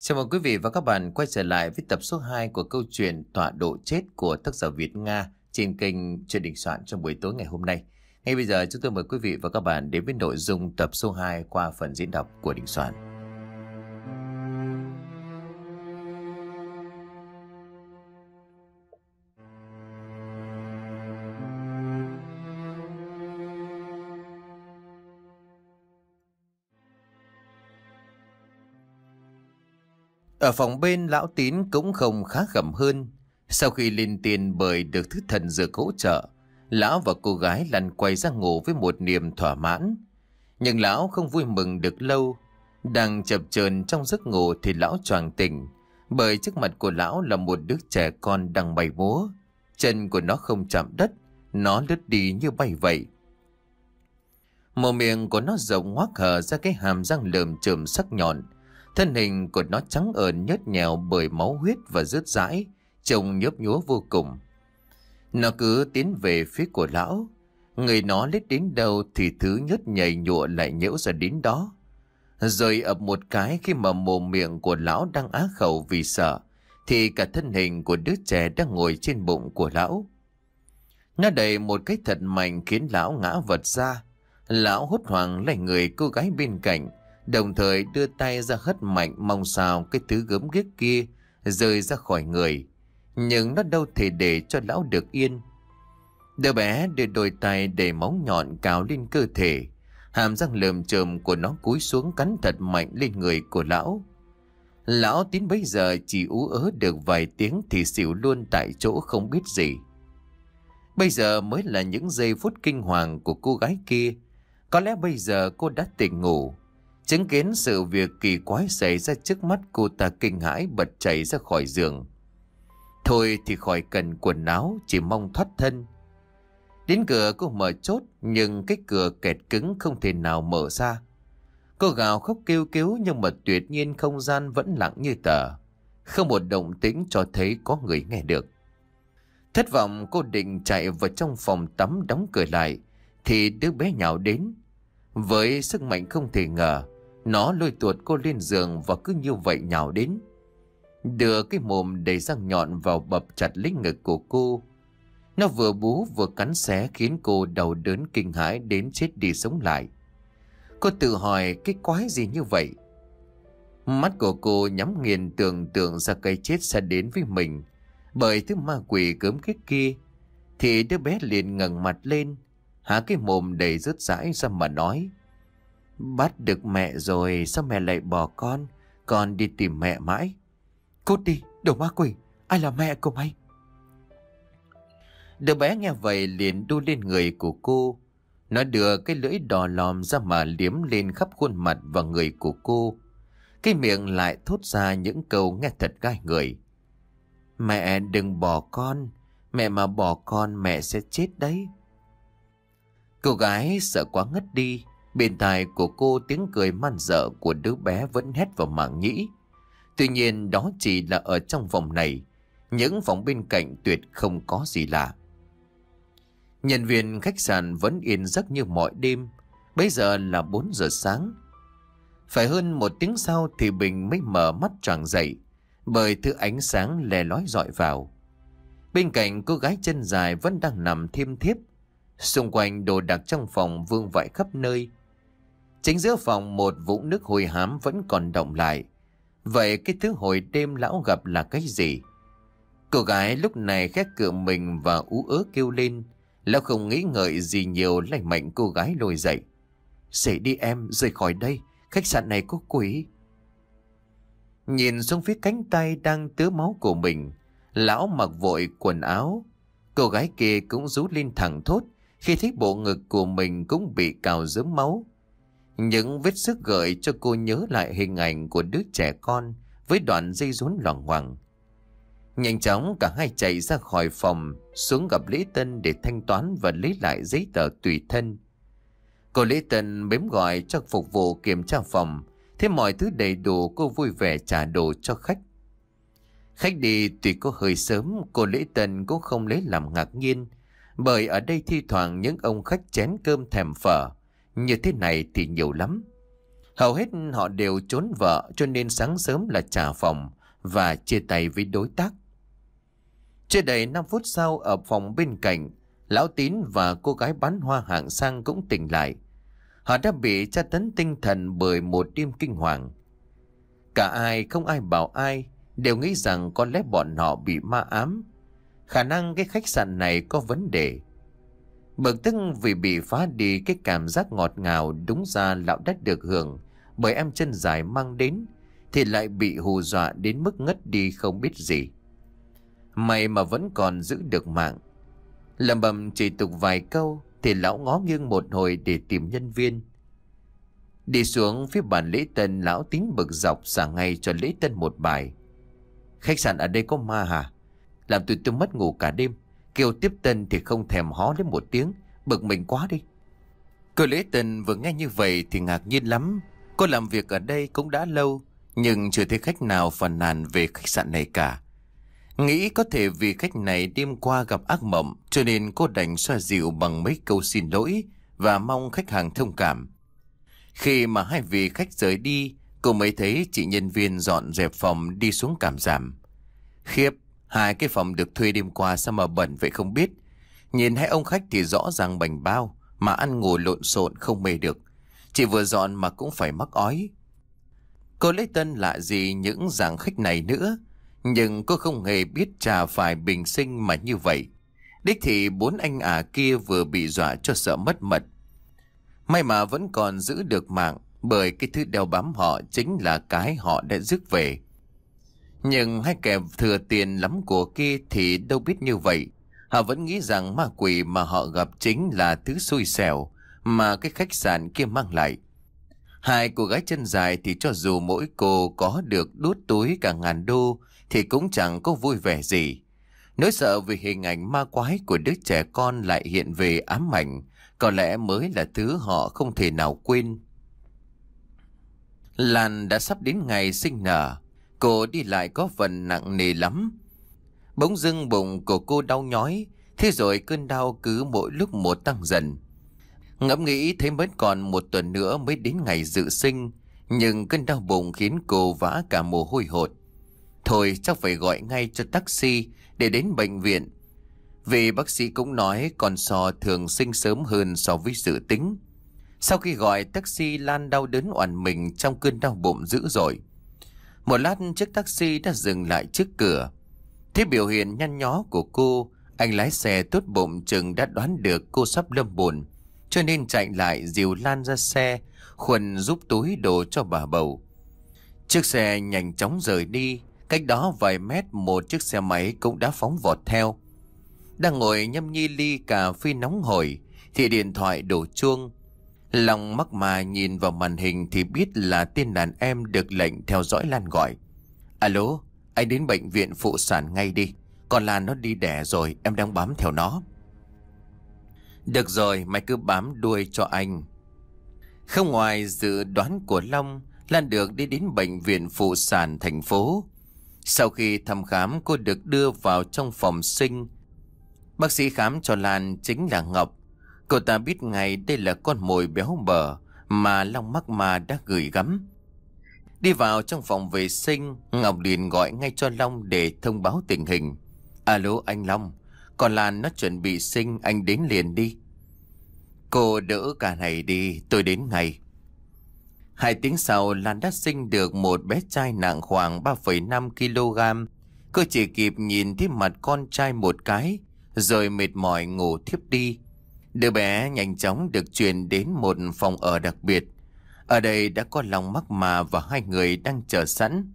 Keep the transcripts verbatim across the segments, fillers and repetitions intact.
Chào mừng quý vị và các bạn quay trở lại với tập số hai của câu chuyện Tọa độ chết của tác giả Việt Nga trên kênh Chuyện Đình Soạn trong buổi tối ngày hôm nay. Ngay bây giờ chúng tôi mời quý vị và các bạn đến với nội dung tập số hai qua phần diễn đọc của Đình Soạn. Ở phòng bên, lão Tín cũng không khá khẩm hơn. Sau khi lên tiền bởi được thứ thần dược hỗ trợ, lão và cô gái lăn quay ra ngủ với một niềm thỏa mãn. Nhưng lão không vui mừng được lâu. Đang chập chờn trong giấc ngủ thì lão choàng tỉnh, bởi trước mặt của lão là một đứa trẻ con đang bay múa. Chân của nó không chạm đất, nó lướt đi như bay vậy. Mồm miệng của nó rộng ngoác hở ra cái hàm răng lởm chởm sắc nhọn. Thân hình của nó trắng ợn nhớt nhèo bởi máu huyết và rớt rãi, trông nhấp nhúa vô cùng. Nó cứ tiến về phía của lão. Người nó lết đến đâu thì thứ nhớt nhầy nhụa lại nhễu ra đến đó. Rồi ập một cái khi mà mồm miệng của lão đang á khẩu vì sợ, thì cả thân hình của đứa trẻ đang ngồi trên bụng của lão. Nó đẩy một cái thật mạnh khiến lão ngã vật ra. Lão hốt hoảng lấy người cô gái bên cạnh, đồng thời đưa tay ra hất mạnh mong sao cái thứ gớm ghiếc kia rơi ra khỏi người. Nhưng nó đâu thể để cho lão được yên. Đứa bé đưa đôi tay đầy máu nhọn cào lên cơ thể. Hàm răng lởm chởm của nó cúi xuống cắn thật mạnh lên người của lão. Lão Tín bấy giờ chỉ ú ớ được vài tiếng thì xỉu luôn tại chỗ không biết gì. Bây giờ mới là những giây phút kinh hoàng của cô gái kia. Có lẽ bây giờ cô đã tỉnh ngủ. Chứng kiến sự việc kỳ quái xảy ra trước mắt, cô ta kinh hãi bật chạy ra khỏi giường. Thôi thì khỏi cần quần áo, chỉ mong thoát thân. Đến cửa cô mở chốt, nhưng cái cửa kẹt cứng không thể nào mở ra. Cô gào khóc kêu cứu, nhưng mà tuyệt nhiên không gian vẫn lặng như tờ. Không một động tĩnh cho thấy có người nghe được. Thất vọng, cô định chạy vào trong phòng tắm đóng cửa lại, thì đứa bé nhào đến. Với sức mạnh không thể ngờ, nó lôi tuột cô lên giường và cứ như vậy nhào đến. Đưa cái mồm đầy răng nhọn vào bập chặt lấy ngực của cô. Nó vừa bú vừa cắn xé khiến cô đau đớn kinh hãi đến chết đi sống lại. Cô tự hỏi cái quái gì như vậy. Mắt của cô nhắm nghiền tưởng tượng ra cái chết sẽ đến với mình bởi thứ ma quỷ gớm ghiếc kia. Thì đứa bé liền ngẩng mặt lên, há cái mồm đầy rớt rãi ra mà nói: "Bắt được mẹ rồi, sao mẹ lại bỏ con? Con đi tìm mẹ mãi." "Cút đi, đồ ma quỷ, ai là mẹ của mày?" Đứa bé nghe vậy liền đu lên người của cô. Nó đưa cái lưỡi đỏ lòm ra mà liếm lên khắp khuôn mặt và người của cô. Cái miệng lại thốt ra những câu nghe thật gai người: "Mẹ đừng bỏ con, mẹ mà bỏ con mẹ sẽ chết đấy." Cô gái sợ quá ngất đi. Bên tai của cô tiếng cười man dợ của đứa bé vẫn hét vào màng nhĩ. Tuy nhiên đó chỉ là ở trong phòng này. Những phòng bên cạnh tuyệt không có gì lạ. Nhân viên khách sạn vẫn yên giấc như mọi đêm. Bây giờ là bốn giờ sáng. Phải hơn một tiếng sau thì Bình mới mở mắt choàng dậy, bởi thứ ánh sáng lè lói dọi vào. Bên cạnh cô gái chân dài vẫn đang nằm thiêm thiếp. Xung quanh đồ đạc trong phòng vương vãi khắp nơi. Chính giữa phòng một vũng nước hôi hám vẫn còn đọng lại. Vậy cái thứ hồi đêm lão gặp là cái gì? Cô gái lúc này khét cựa mình và ú ớ kêu lên. Lão không nghĩ ngợi gì nhiều, lấy mạnh cô gái lôi dậy. "Dậy đi em, rời khỏi đây, khách sạn này có quỷ." Nhìn xuống phía cánh tay đang tứa máu của mình, lão mặc vội quần áo. Cô gái kia cũng rú lên thẳng thốt khi thấy bộ ngực của mình cũng bị cào rớm máu. Những vết xước gợi cho cô nhớ lại hình ảnh của đứa trẻ con với đoạn dây rốn loằng ngoằng. Nhanh chóng cả hai chạy ra khỏi phòng, xuống gặp Lễ Tân để thanh toán và lấy lại giấy tờ tùy thân. Cô Lễ Tân mếm gọi cho phục vụ kiểm tra phòng, thấy mọi thứ đầy đủ cô vui vẻ trả đồ cho khách. Khách đi tuy có hơi sớm, cô Lễ Tân cũng không lấy làm ngạc nhiên, bởi ở đây thi thoảng những ông khách chén cơm thèm phở như thế này thì nhiều lắm. Hầu hết họ đều trốn vợ, cho nên sáng sớm là trả phòng và chia tay với đối tác. Chưa đầy năm phút sau, ở phòng bên cạnh, Lão Tín và cô gái bán hoa hạng sang cũng tỉnh lại. Họ đã bị tra tấn tinh thần bởi một đêm kinh hoàng. Cả ai không ai bảo ai, đều nghĩ rằng có lẽ bọn họ bị ma ám. Khả năng cái khách sạn này có vấn đề. Bực tức vì bị phá đi cái cảm giác ngọt ngào đúng ra lão đã được hưởng bởi em chân dài mang đến, thì lại bị hù dọa đến mức ngất đi không biết gì. May mà vẫn còn giữ được mạng. Lầm bầm chỉ tục vài câu thì lão ngó nghiêng một hồi để tìm nhân viên. Đi xuống phía bàn lễ tân, Lão Tín bực dọc xả ngay cho lễ tân một bài. Khách sạn ở đây có ma hả? Làm tụi tôi mất ngủ cả đêm. Kêu tiếp tân thì không thèm hó lên một tiếng. Bực mình quá đi. Cô lễ tân vừa nghe như vậy thì ngạc nhiên lắm. Cô làm việc ở đây cũng đã lâu, nhưng chưa thấy khách nào phàn nàn về khách sạn này cả. Nghĩ có thể vì khách này đêm qua gặp ác mộng, cho nên cô đành xoa dịu bằng mấy câu xin lỗi và mong khách hàng thông cảm. Khi mà hai vị khách rời đi, cô mới thấy chị nhân viên dọn dẹp phòng đi xuống cảm giảm. Khiếp, hai cái phòng được thuê đêm qua sao mà bẩn vậy không biết. Nhìn hai ông khách thì rõ ràng bảnh bao, mà ăn ngủ lộn xộn không mê được. Chị vừa dọn mà cũng phải mắc ói. Cô lấy tân lạ gì những dạng khách này nữa, nhưng cô không hề biết trà phải bình sinh mà như vậy. Đích thì bốn anh ả kia vừa bị dọa cho sợ mất mật. May mà vẫn còn giữ được mạng, bởi cái thứ đeo bám họ chính là cái họ đã rước về. Nhưng hai kẻ thừa tiền lắm của kia thì đâu biết như vậy. Họ vẫn nghĩ rằng ma quỷ mà họ gặp chính là thứ xui xẻo mà cái khách sạn kia mang lại. Hai cô gái chân dài thì cho dù mỗi cô có được đút túi cả ngàn đô thì cũng chẳng có vui vẻ gì. Nỗi sợ vì hình ảnh ma quái của đứa trẻ con lại hiện về ám ảnh, có lẽ mới là thứ họ không thể nào quên. Lan đã sắp đến ngày sinh nở. Cô đi lại có phần nặng nề lắm. Bỗng dưng bụng của cô đau nhói. Thế rồi cơn đau cứ mỗi lúc một tăng dần. Ngẫm nghĩ thấy mới còn một tuần nữa mới đến ngày dự sinh, nhưng cơn đau bụng khiến cô vã cả mồ hôi hột. Thôi chắc phải gọi ngay cho taxi để đến bệnh viện. Vì bác sĩ cũng nói con sò thường sinh sớm hơn so với dự tính. Sau khi gọi taxi, Lan đau đớn oằn mình trong cơn đau bụng dữ dội. Một lát chiếc taxi đã dừng lại trước cửa. Thế biểu hiện nhăn nhó của cô, anh lái xe tốt bụng chừng đã đoán được cô sắp lâm bồn, cho nên chạy lại dìu Lan ra xe, khuẩn giúp túi đồ cho bà bầu. Chiếc xe nhanh chóng rời đi. Cách đó vài mét một chiếc xe máy cũng đã phóng vọt theo. Đang ngồi nhâm nhi ly cà phê nóng hổi thì điện thoại đổ chuông. Lòng mắc mà nhìn vào màn hình thì biết là tên đàn em được lệnh theo dõi Lan gọi. Alo, anh đến bệnh viện phụ sản ngay đi. Còn Lan nó đi đẻ rồi, em đang bám theo nó. Được rồi, mày cứ bám đuôi cho anh. Không ngoài dự đoán của Long, Lan được đi đến bệnh viện phụ sản thành phố. Sau khi thăm khám, cô được đưa vào trong phòng sinh. Bác sĩ khám cho Lan chính là Ngọc. Cô ta biết ngay đây là con mồi béo bở mà Long mắc ma đã gửi gắm. Đi vào trong phòng vệ sinh, Ngọc liền gọi ngay cho Long để thông báo tình hình. Alo anh Long, con Lan nó chuẩn bị sinh, anh đến liền đi. Cô đỡ cả này đi, tôi đến ngay. Hai tiếng sau, Lan đã sinh được một bé trai nặng khoảng ba phẩy năm ki lô gam. Cô chỉ kịp nhìn thấy mặt con trai một cái, rồi mệt mỏi ngủ thiếp đi. Đứa bé nhanh chóng được chuyển đến một phòng ở đặc biệt. Ở đây đã có Long mắc mà và hai người đang chờ sẵn.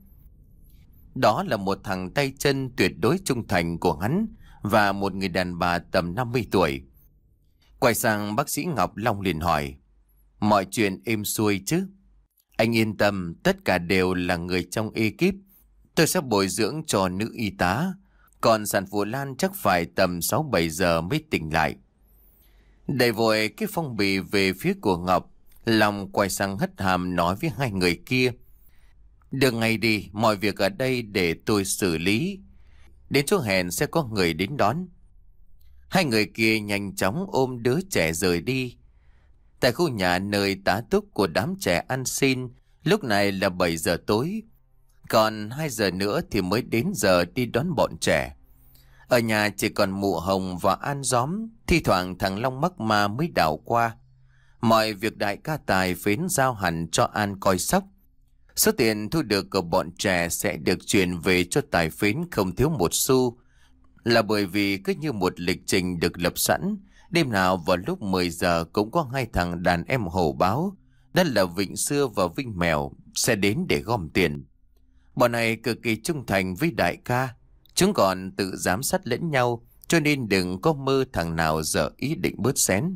Đó là một thằng tay chân tuyệt đối trung thành của hắn và một người đàn bà tầm năm mươi tuổi. Quay sang bác sĩ Ngọc, Long liền hỏi: mọi chuyện êm xuôi chứ? Anh yên tâm, tất cả đều là người trong ekip. Tôi sẽ bồi dưỡng cho nữ y tá. Còn sản phụ Lan chắc phải tầm sáu bảy giờ mới tỉnh lại. Đẩy vội cái phong bì về phía của Ngọc, Long quay sang hất hàm nói với hai người kia: được ngay đi, mọi việc ở đây để tôi xử lý. Đến chỗ hẹn sẽ có người đến đón. Hai người kia nhanh chóng ôm đứa trẻ rời đi. Tại khu nhà nơi tá túc của đám trẻ ăn xin Lúc này là bảy giờ tối, còn hai giờ nữa thì mới đến giờ đi đón bọn trẻ. Ở nhà chỉ còn mụ Hồng và An Gióm, thi thoảng thằng Long mắc ma mới đảo qua. Mọi việc đại ca Tài phến giao hẳn cho An coi sóc. Số tiền thu được của bọn trẻ sẽ được chuyển về cho Tài phến không thiếu một xu, là bởi vì cứ như một lịch trình được lập sẵn, đêm nào vào lúc mười giờ cũng có hai thằng đàn em hổ báo, đó là Vịnh Xưa và Vinh Mèo, sẽ đến để gom tiền. Bọn này cực kỳ trung thành với đại ca, chúng còn tự giám sát lẫn nhau, cho nên đừng có mơ thằng nào dở ý định bớt xén.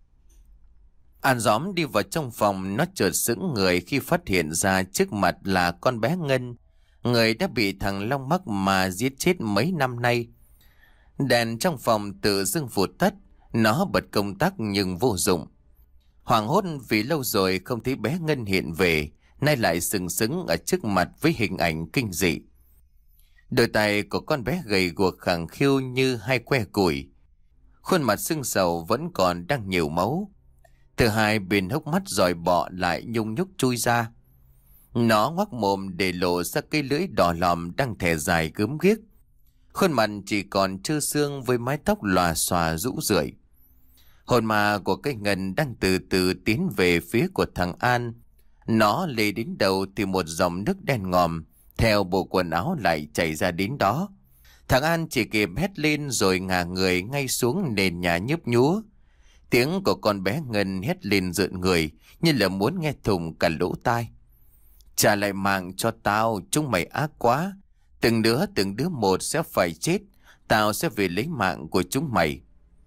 An Gióm đi vào trong phòng, nó chợt sững người khi phát hiện ra trước mặt là con bé Ngân, người đã bị thằng Long mắc mà giết chết mấy năm nay. Đèn trong phòng tự dưng vụt tắt, nó bật công tắc nhưng vô dụng. Hoảng hốt vì lâu rồi không thấy bé Ngân hiện về, nay lại sừng sững ở trước mặt với hình ảnh kinh dị. Đôi tay của con bé gầy guộc khẳng khiu như hai que củi, khuôn mặt sưng sầu vẫn còn đang nhiều máu. Từ hai bên hốc mắt dòi bọ lại nhung nhúc chui ra. Nó ngoác mồm để lộ ra cây lưỡi đỏ lòm đang thè dài gớm ghiếc. Khuôn mặt chỉ còn trơ xương với mái tóc lòa xòa rũ rượi. Hồn ma của cây Ngân đang từ từ tiến về phía của thằng An. Nó lê đến đầu thì một dòng nước đen ngòm theo bộ quần áo lại chảy ra đến đó. Thằng An chỉ kịp hét lên rồi ngả người ngay xuống nền nhà nhấp nhúa. Tiếng của con bé Ngân hét lên rợn người như là muốn nghe thủng cả lỗ tai. Trả lại mạng cho tao, chúng mày ác quá. Từng đứa từng đứa một sẽ phải chết. Tao sẽ về lấy mạng của chúng mày.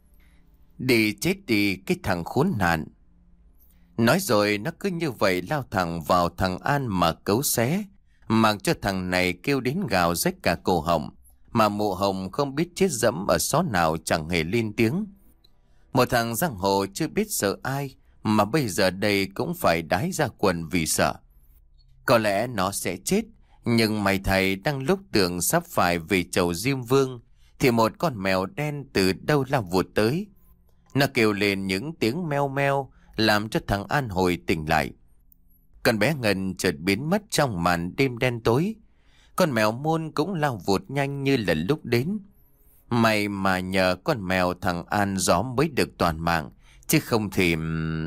Đi chết đi cái thằng khốn nạn. Nói rồi nó cứ như vậy lao thẳng vào thằng An mà cấu xé, mặc cho thằng này kêu đến gào rách cả cổ họng. Mà mụ Hồng không biết chết dẫm ở xó nào chẳng hề lên tiếng. Một thằng giang hồ chưa biết sợ ai mà bây giờ đây cũng phải đái ra quần vì sợ. Có lẽ nó sẽ chết, nhưng mày thầy đang lúc tưởng sắp phải về chầu Diêm Vương thì một con mèo đen từ đâu lao vụt tới. Nó kêu lên những tiếng meo meo làm cho thằng An hồi tỉnh lại. Con bé Ngân chợt biến mất trong màn đêm đen tối. Con mèo Môn cũng lao vụt nhanh như là lúc đến. May mà nhờ con mèo thằng An Gióm mới được toàn mạng, chứ không thì...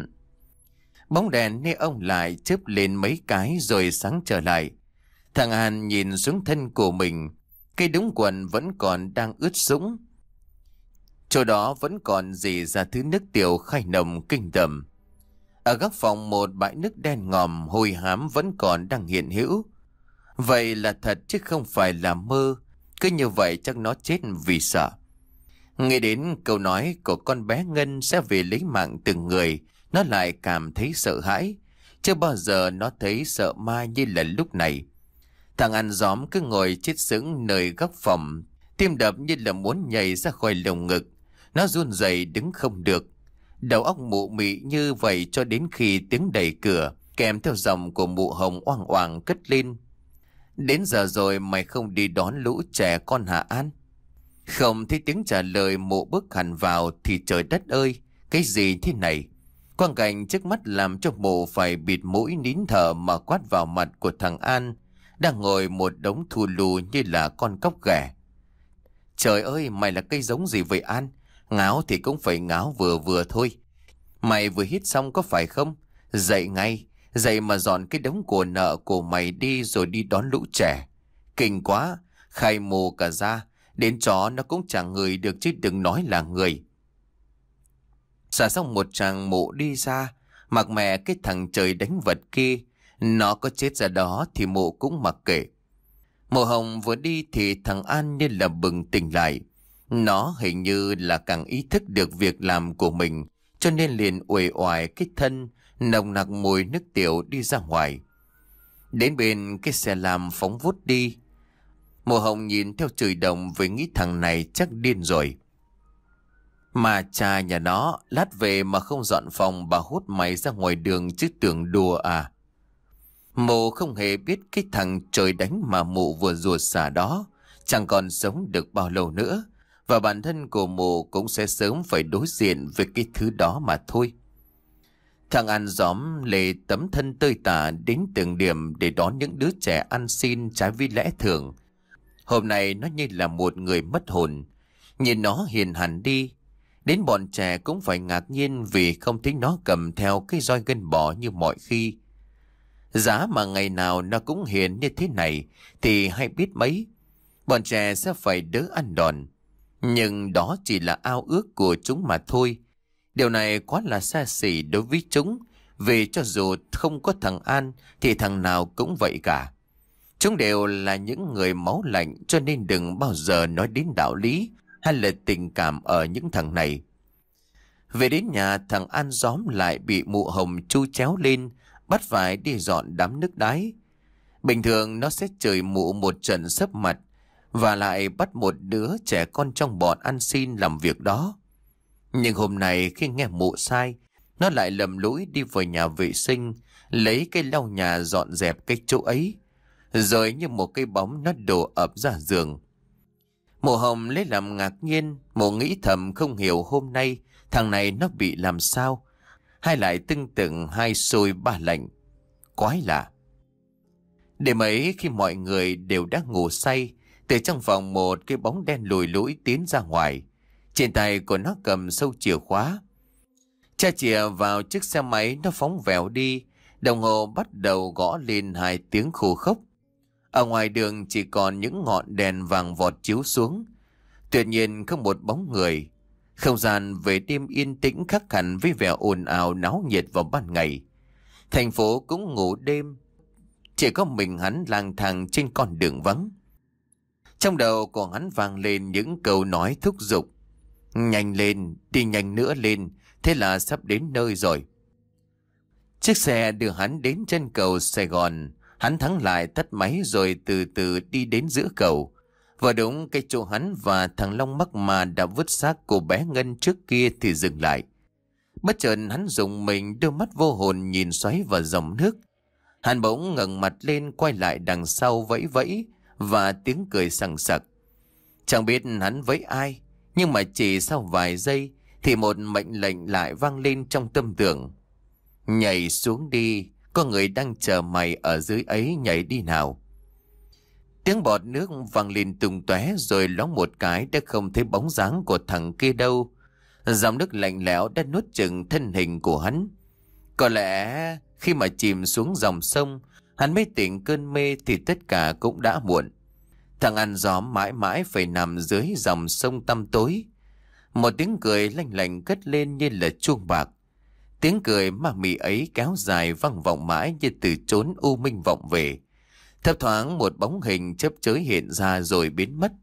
Bóng đèn nê ông lại chớp lên mấy cái rồi sáng trở lại. Thằng An nhìn xuống thân của mình, cây đống quần vẫn còn đang ướt sũng. Chỗ đó vẫn còn rỉ ra thứ nước tiểu khai nồng kinh tởm. Ở góc phòng một bãi nước đen ngòm hôi hám vẫn còn đang hiện hữu. Vậy là thật chứ không phải là mơ. Cứ như vậy chắc nó chết vì sợ. Nghe đến câu nói của con bé Ngân sẽ về lấy mạng từng người, nó lại cảm thấy sợ hãi. Chưa bao giờ nó thấy sợ ma như là lúc này. Thằng An Gióm cứ ngồi chết sững nơi góc phòng, tim đập như là muốn nhảy ra khỏi lồng ngực. Nó run rẩy đứng không được. Đầu óc mụ mị như vậy cho đến khi tiếng đẩy cửa kèm theo giọng của mụ Hồng oang oang cất lên. Đến giờ rồi mày không đi đón lũ trẻ con hả An? Không thấy tiếng trả lời, mụ bước hẳn vào thì trời đất ơi, cái gì thế này? Quang cảnh trước mắt làm cho mụ phải bịt mũi nín thở mà quát vào mặt của thằng An, đang ngồi một đống thù lù như là con cóc ghẻ. Trời ơi, mày là cây giống gì vậy An? Ngáo thì cũng phải ngáo vừa vừa thôi. Mày vừa hít xong có phải không? Dậy ngay, dậy mà dọn cái đống của nợ của mày đi rồi đi đón lũ trẻ. Kinh quá, khai mù cả ra, đến chó nó cũng chẳng ngửi được chứ đừng nói là người. Xả xong một tràng mụ đi ra, mặc mẹ cái thằng trời đánh vật kia, nó có chết ra đó thì mụ cũng mặc kệ. Mụ Hồng vừa đi thì thằng An như là bừng tỉnh lại. Nó hình như là càng ý thức được việc làm của mình, cho nên liền uể oải cái thân, nồng nặc mùi nước tiểu đi ra ngoài. Đến bên cái xe lam phóng vút đi. Mụ Hồng nhìn theo chửi đồng với nghĩ thằng này chắc điên rồi. Mà cha nhà nó, lát về mà không dọn phòng bà hút mày ra ngoài đường chứ tưởng đùa à. Mụ không hề biết cái thằng trời đánh mà mụ vừa ruột xả đó chẳng còn sống được bao lâu nữa, và bản thân của mụ cũng sẽ sớm phải đối diện với cái thứ đó mà thôi. Thằng ăn gióm lê tấm thân tơi tả đến từng điểm để đón những đứa trẻ ăn xin trái với lẽ thường. Hôm nay nó như là một người mất hồn. Nhìn nó hiền hẳn đi. Đến bọn trẻ cũng phải ngạc nhiên vì không thấy nó cầm theo cái roi gân bò như mọi khi. Giá mà ngày nào nó cũng hiền như thế này thì hay biết mấy. Bọn trẻ sẽ phải đỡ ăn đòn. Nhưng đó chỉ là ao ước của chúng mà thôi. Điều này quá là xa xỉ đối với chúng. Vì cho dù không có thằng An thì thằng nào cũng vậy cả. Chúng đều là những người máu lạnh, cho nên đừng bao giờ nói đến đạo lý hay là tình cảm ở những thằng này. Về đến nhà, thằng An gióm lại bị mụ Hồng chu chéo lên, bắt phải đi dọn đám nước đái. Bình thường nó sẽ chửi mụ một trận sấp mặt và lại bắt một đứa trẻ con trong bọn ăn xin làm việc đó. Nhưng hôm nay khi nghe mụ sai, nó lại lầm lũi đi vào nhà vệ sinh, lấy cây lau nhà dọn dẹp cái chỗ ấy. Rồi như một cây bóng nó đổ ập ra giường. Mụ Hồng lấy làm ngạc nhiên, mụ nghĩ thầm không hiểu hôm nay thằng này nó bị làm sao, hay lại tưng tửng hai xôi ba lạnh. Quái lạ. Đêm ấy khi mọi người đều đã ngủ say, từ trong phòng một cái bóng đen lùi lũi tiến ra ngoài. Trên tay của nó cầm sâu chìa khóa. Cha chìa vào chiếc xe máy, nó phóng vèo đi. Đồng hồ bắt đầu gõ lên hai tiếng khô khốc. Ở ngoài đường chỉ còn những ngọn đèn vàng vọt chiếu xuống. Tuyệt nhiên không một bóng người. Không gian về đêm yên tĩnh khác hẳn với vẻ ồn ào náo nhiệt vào ban ngày. Thành phố cũng ngủ đêm. Chỉ có mình hắn lang thang trên con đường vắng. Trong đầu của hắn vang lên những câu nói thúc giục. Nhanh lên, đi nhanh nữa lên, thế là sắp đến nơi rồi. Chiếc xe đưa hắn đến chân cầu Sài Gòn. Hắn thắng lại tắt máy rồi từ từ đi đến giữa cầu. Và đúng cái chỗ hắn và thằng Long mắc mà đã vứt xác cô bé Ngân trước kia thì dừng lại. Bất chợt hắn dùng mình, đôi mắt vô hồn nhìn xoáy vào dòng nước. Hắn bỗng ngẩng mặt lên, quay lại đằng sau vẫy vẫy và tiếng cười sằng sặc. Chẳng biết hắn với ai, nhưng mà chỉ sau vài giây thì một mệnh lệnh lại vang lên trong tâm tưởng. Nhảy xuống đi, có người đang chờ mày ở dưới ấy, nhảy đi nào. Tiếng bọt nước vang lên tung tóe rồi loáng một cái đã không thấy bóng dáng của thằng kia đâu. Dòng nước lạnh lẽo đã nuốt chửng thân hình của hắn. Có lẽ khi mà chìm xuống dòng sông, hắn mới tỉnh cơn mê thì tất cả cũng đã muộn. Thằng ăn gióm mãi mãi phải nằm dưới dòng sông tăm tối. Một tiếng cười lanh lành cất lên như là chuông bạc. Tiếng cười ma mị ấy kéo dài vang vọng mãi như từ chốn u minh vọng về. Thấp thoáng một bóng hình chớp chới hiện ra rồi biến mất.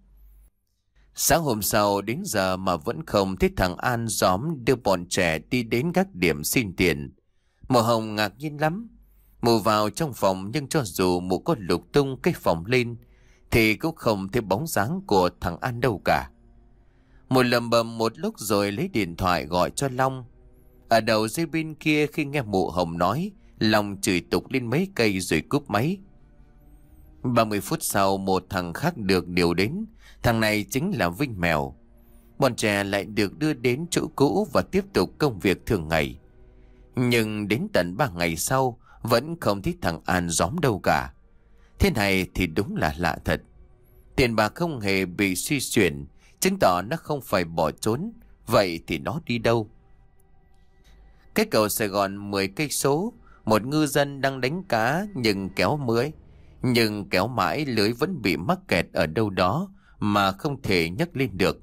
Sáng hôm sau đến giờ mà vẫn không thấy thằng An gióm đưa bọn trẻ đi đến các điểm xin tiền. Mụ Hồng ngạc nhiên lắm. Mụ vào trong phòng nhưng cho dù mụ có lục tung cái phòng lên thì cũng không thấy bóng dáng của thằng An đâu cả. Mụ lầm bầm một lúc rồi lấy điện thoại gọi cho Long. Ở đầu dây bên kia khi nghe mụ Hồng nói, Long chửi tục lên mấy cây rồi cúp máy. ba mươi phút sau một thằng khác được điều đến. Thằng này chính là Vinh Mèo. Bọn trẻ lại được đưa đến chỗ cũ và tiếp tục công việc thường ngày. Nhưng đến tận ba ngày sau vẫn không thấy thằng An gióm đâu cả. Thế này thì đúng là lạ thật. Tiền bạc không hề bị suy chuyển, chứng tỏ nó không phải bỏ trốn. Vậy thì nó đi đâu? Cái cầu Sài Gòn mười cây số, một ngư dân đang đánh cá nhưng kéo mới, nhưng kéo mãi lưới vẫn bị mắc kẹt ở đâu đó mà không thể nhấc lên được.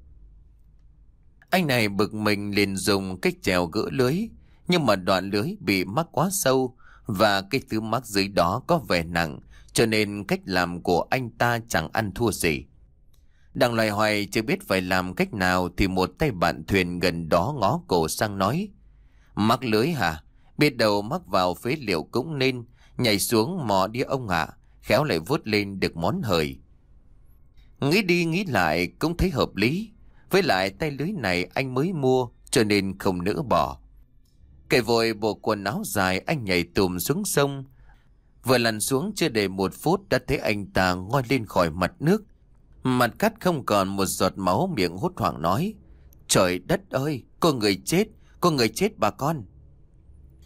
Anh này bực mình liền dùng cách chèo gỡ lưới, nhưng mà đoạn lưới bị mắc quá sâu và cái thứ mắc dưới đó có vẻ nặng, cho nên cách làm của anh ta chẳng ăn thua gì. Đang loay hoay chưa biết phải làm cách nào thì một tay bạn thuyền gần đó ngó cổ sang nói: Mắc lưới hả? Biết đâu mắc vào phế liệu cũng nên. Nhảy xuống mò đi ông ạ, khéo lại vuốt lên được món hời. Nghĩ đi nghĩ lại cũng thấy hợp lý. Với lại tay lưới này anh mới mua, cho nên không nỡ bỏ. Cởi vội bộ quần áo dài, anh nhảy tùm xuống sông. Vừa lặn xuống chưa đầy một phút đã thấy anh ta ngoi lên khỏi mặt nước. Mặt cắt không còn một giọt máu, miệng hốt hoảng nói: Trời đất ơi, có người chết, có người chết bà con.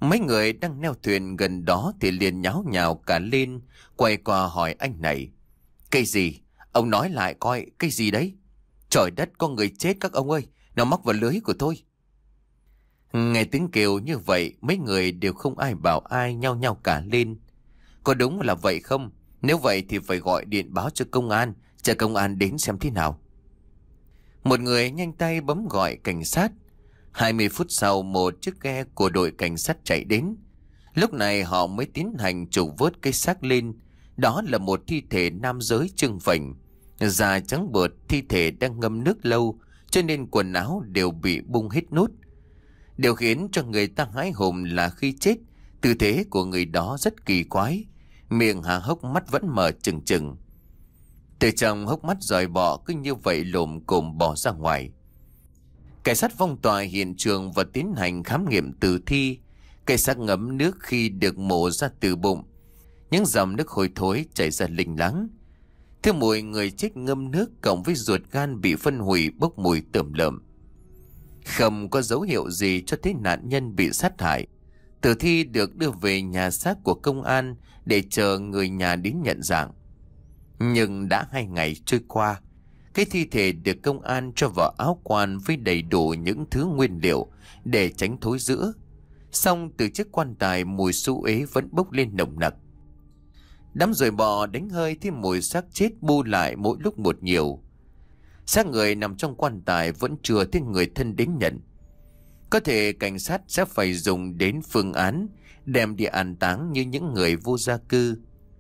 Mấy người đang neo thuyền gần đó thì liền nháo nhào cả lên, quay qua hỏi anh này. Cái gì? Ông nói lại coi, cái gì đấy? Trời đất, có người chết các ông ơi, nó mắc vào lưới của tôi. Nghe tiếng kêu như vậy, mấy người đều không ai bảo ai, nhao nhao cả lên. Có đúng là vậy không? Nếu vậy thì phải gọi điện báo cho công an, chờ công an đến xem thế nào. Một người nhanh tay bấm gọi cảnh sát. Hai mươi phút sau, một chiếc ghe của đội cảnh sát chạy đến. Lúc này họ mới tiến hành trục vớt cái xác lên. Đó là một thi thể nam giới trưng phình, da trắng bợt, thi thể đang ngâm nước lâu, cho nên quần áo đều bị bung hết nút. Điều khiến cho người ta hãi hùng là khi chết, tư thế của người đó rất kỳ quái, miệng há hốc, mắt vẫn mở trừng trừng. Từ trong hốc mắt dòi bọ cứ như vậy lồm cồm bò ra ngoài. Cảnh sát phong tỏa hiện trường và tiến hành khám nghiệm tử thi. Cái xác ngấm nước khi được mổ ra từ bụng, những dòng nước hôi thối chảy ra linh láng. Thứ mùi người chết ngâm nước cộng với ruột gan bị phân hủy bốc mùi tởm lợm. Không có dấu hiệu gì cho thấy nạn nhân bị sát hại. Tử thi được đưa về nhà xác của công an để chờ người nhà đến nhận dạng. Nhưng đã hai ngày trôi qua, cái thi thể được công an cho vào áo quan với đầy đủ những thứ nguyên liệu để tránh thối rữa. Xong từ chiếc quan tài mùi xú ế vẫn bốc lên nồng nặc. Đám ruồi bọ đánh hơi thì mùi xác chết bu lại mỗi lúc một nhiều. Xác người nằm trong quan tài vẫn chưa thấy người thân đến nhận. Có thể cảnh sát sẽ phải dùng đến phương án đem đi an táng như những người vô gia cư.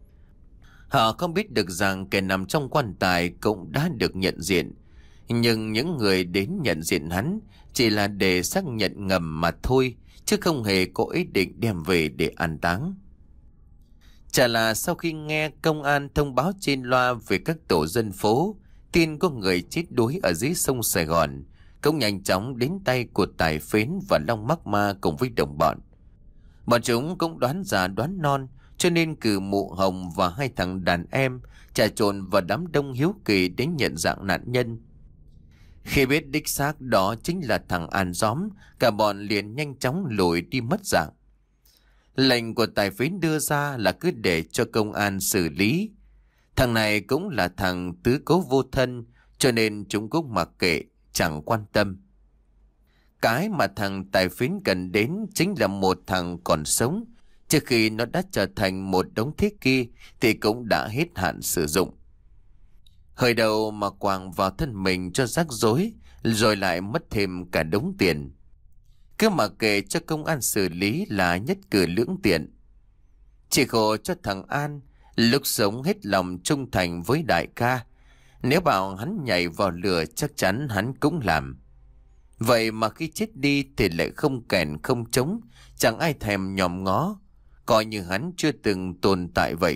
Họ không biết được rằng kẻ nằm trong quan tài cũng đã được nhận diện. Nhưng những người đến nhận diện hắn chỉ là để xác nhận ngầm mà thôi, chứ không hề có ý định đem về để an táng. Chả là sau khi nghe công an thông báo trên loa về các tổ dân phố, tin có người chết đuối ở dưới sông Sài Gòn, cũng nhanh chóng đến tay của Tài Phến và Long Mắc Ma cùng với đồng bọn. Bọn chúng cũng đoán già đoán non, cho nên cử Mụ Hồng và hai thằng đàn em trà trộn vào đám đông hiếu kỳ đến nhận dạng nạn nhân. Khi biết đích xác đó chính là thằng An Gióm, cả bọn liền nhanh chóng lùi đi mất dạng. Lệnh của Tài Phến đưa ra là cứ để cho công an xử lý. Thằng này cũng là thằng tứ cố vô thân, cho nên chúng cũng mặc kệ, chẳng quan tâm. Cái mà thằng Tài Phến cần đến chính là một thằng còn sống. Trước khi nó đã trở thành một đống thiết kia thì cũng đã hết hạn sử dụng. Hơi đầu mà quàng vào thân mình cho rắc rối, rồi lại mất thêm cả đống tiền. Cứ mặc kệ cho công an xử lý là nhất cử lưỡng tiện. Chỉ khổ cho thằng An, lúc sống hết lòng trung thành với đại ca. Nếu bảo hắn nhảy vào lửa chắc chắn hắn cũng làm. Vậy mà khi chết đi thì lại không kèn không trống, chẳng ai thèm nhòm ngó, coi như hắn chưa từng tồn tại vậy.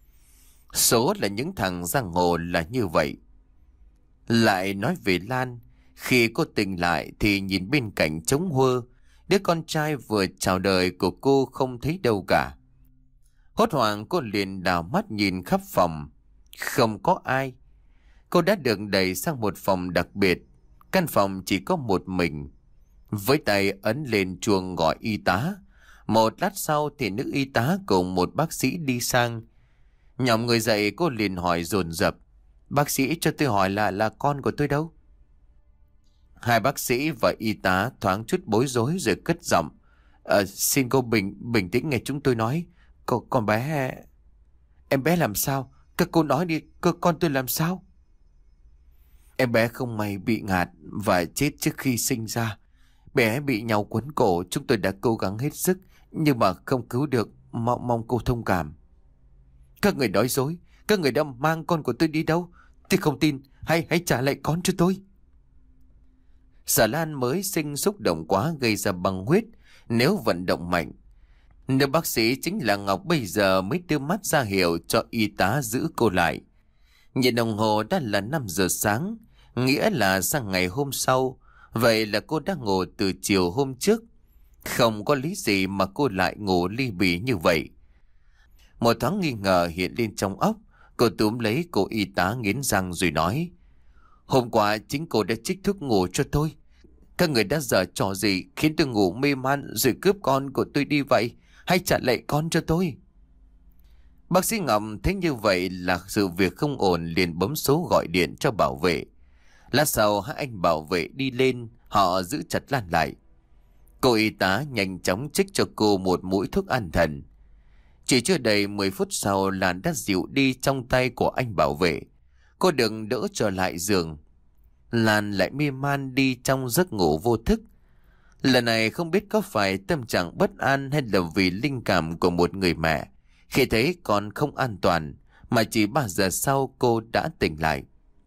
Số là những thằng giang hồ là như vậy. Lại nói về Lan, khi cô tỉnh lại thì nhìn bên cạnh trống huơ, đứa con trai vừa chào đời của cô không thấy đâu cả. Hốt hoảng cô liền đảo mắt nhìn khắp phòng, không có ai. Cô đã được đẩy sang một phòng đặc biệt. Căn phòng chỉ có một mình. Với tay ấn lên chuông gọi y tá. Một lát sau thì nữ y tá cùng một bác sĩ đi sang. Nhỏm người dậy cô liền hỏi dồn dập: Bác sĩ cho tôi hỏi là là con của tôi đâu? Hai bác sĩ và y tá thoáng chút bối rối rồi cất giọng: à, Xin cô bình bình tĩnh nghe chúng tôi nói. Con, con bé... Em bé làm sao? Các cô nói đi, cơ con tôi làm sao? Em bé không may bị ngạt và chết trước khi sinh ra. Bé bị nhau quấn cổ, chúng tôi đã cố gắng hết sức nhưng mà không cứu được, mong mong cô thông cảm. Các người nói dối, các người đã mang con của tôi đi đâu? Tôi không tin, hãy hãy trả lại con cho tôi. Xà Lan mới sinh xúc động quá gây ra băng huyết nếu vận động mạnh. Nếu bác sĩ chính là Ngọc bây giờ mới đưa mắt ra hiệu cho y tá giữ cô lại. Nhìn đồng hồ đã là năm giờ sáng, nghĩa là sang ngày hôm sau. Vậy là cô đã ngủ từ chiều hôm trước. Không có lý gì mà cô lại ngủ ly bì như vậy. Một thoáng nghi ngờ hiện lên trong óc. Cô túm lấy cô y tá nghiến răng rồi nói: Hôm qua chính cô đã trích thuốc ngủ cho tôi. Các người đã giở trò gì khiến tôi ngủ mê man rồi cướp con của tôi đi vậy? Hãy trả lại con cho tôi. Bác sĩ Ngọc thấy như vậy là sự việc không ổn, liền bấm số gọi điện cho bảo vệ. Lát sau hai anh bảo vệ đi lên, họ giữ chặt Lan lại. Cô y tá nhanh chóng chích cho cô một mũi thuốc an thần. Chỉ chưa đầy mười phút sau, Lan đã dịu đi trong tay của anh bảo vệ. Cô được đỡ trở lại giường. Lan lại mê man đi trong giấc ngủ vô thức. Lần này không biết có phải tâm trạng bất an hay là vì linh cảm của một người mẹ khi thấy con không an toàn, mà chỉ ba giờ sau cô đã tỉnh lại.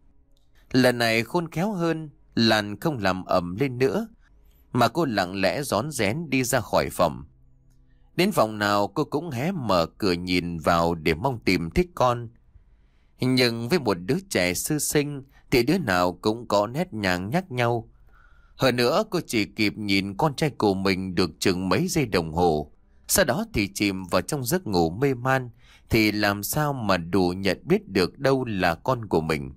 Lần này khôn khéo hơn, Lan không làm ầm lên nữa, mà cô lặng lẽ rón rén đi ra khỏi phòng. Đến phòng nào cô cũng hé mở cửa nhìn vào để mong tìm thích con. Nhưng với một đứa trẻ sơ sinh thì đứa nào cũng có nét nhàng nhắc nhau. Hơn nữa cô chỉ kịp nhìn con trai của mình được chừng mấy giây đồng hồ. Sau đó thì chìm vào trong giấc ngủ mê man, thì làm sao mà đủ nhận biết được đâu là con của mình.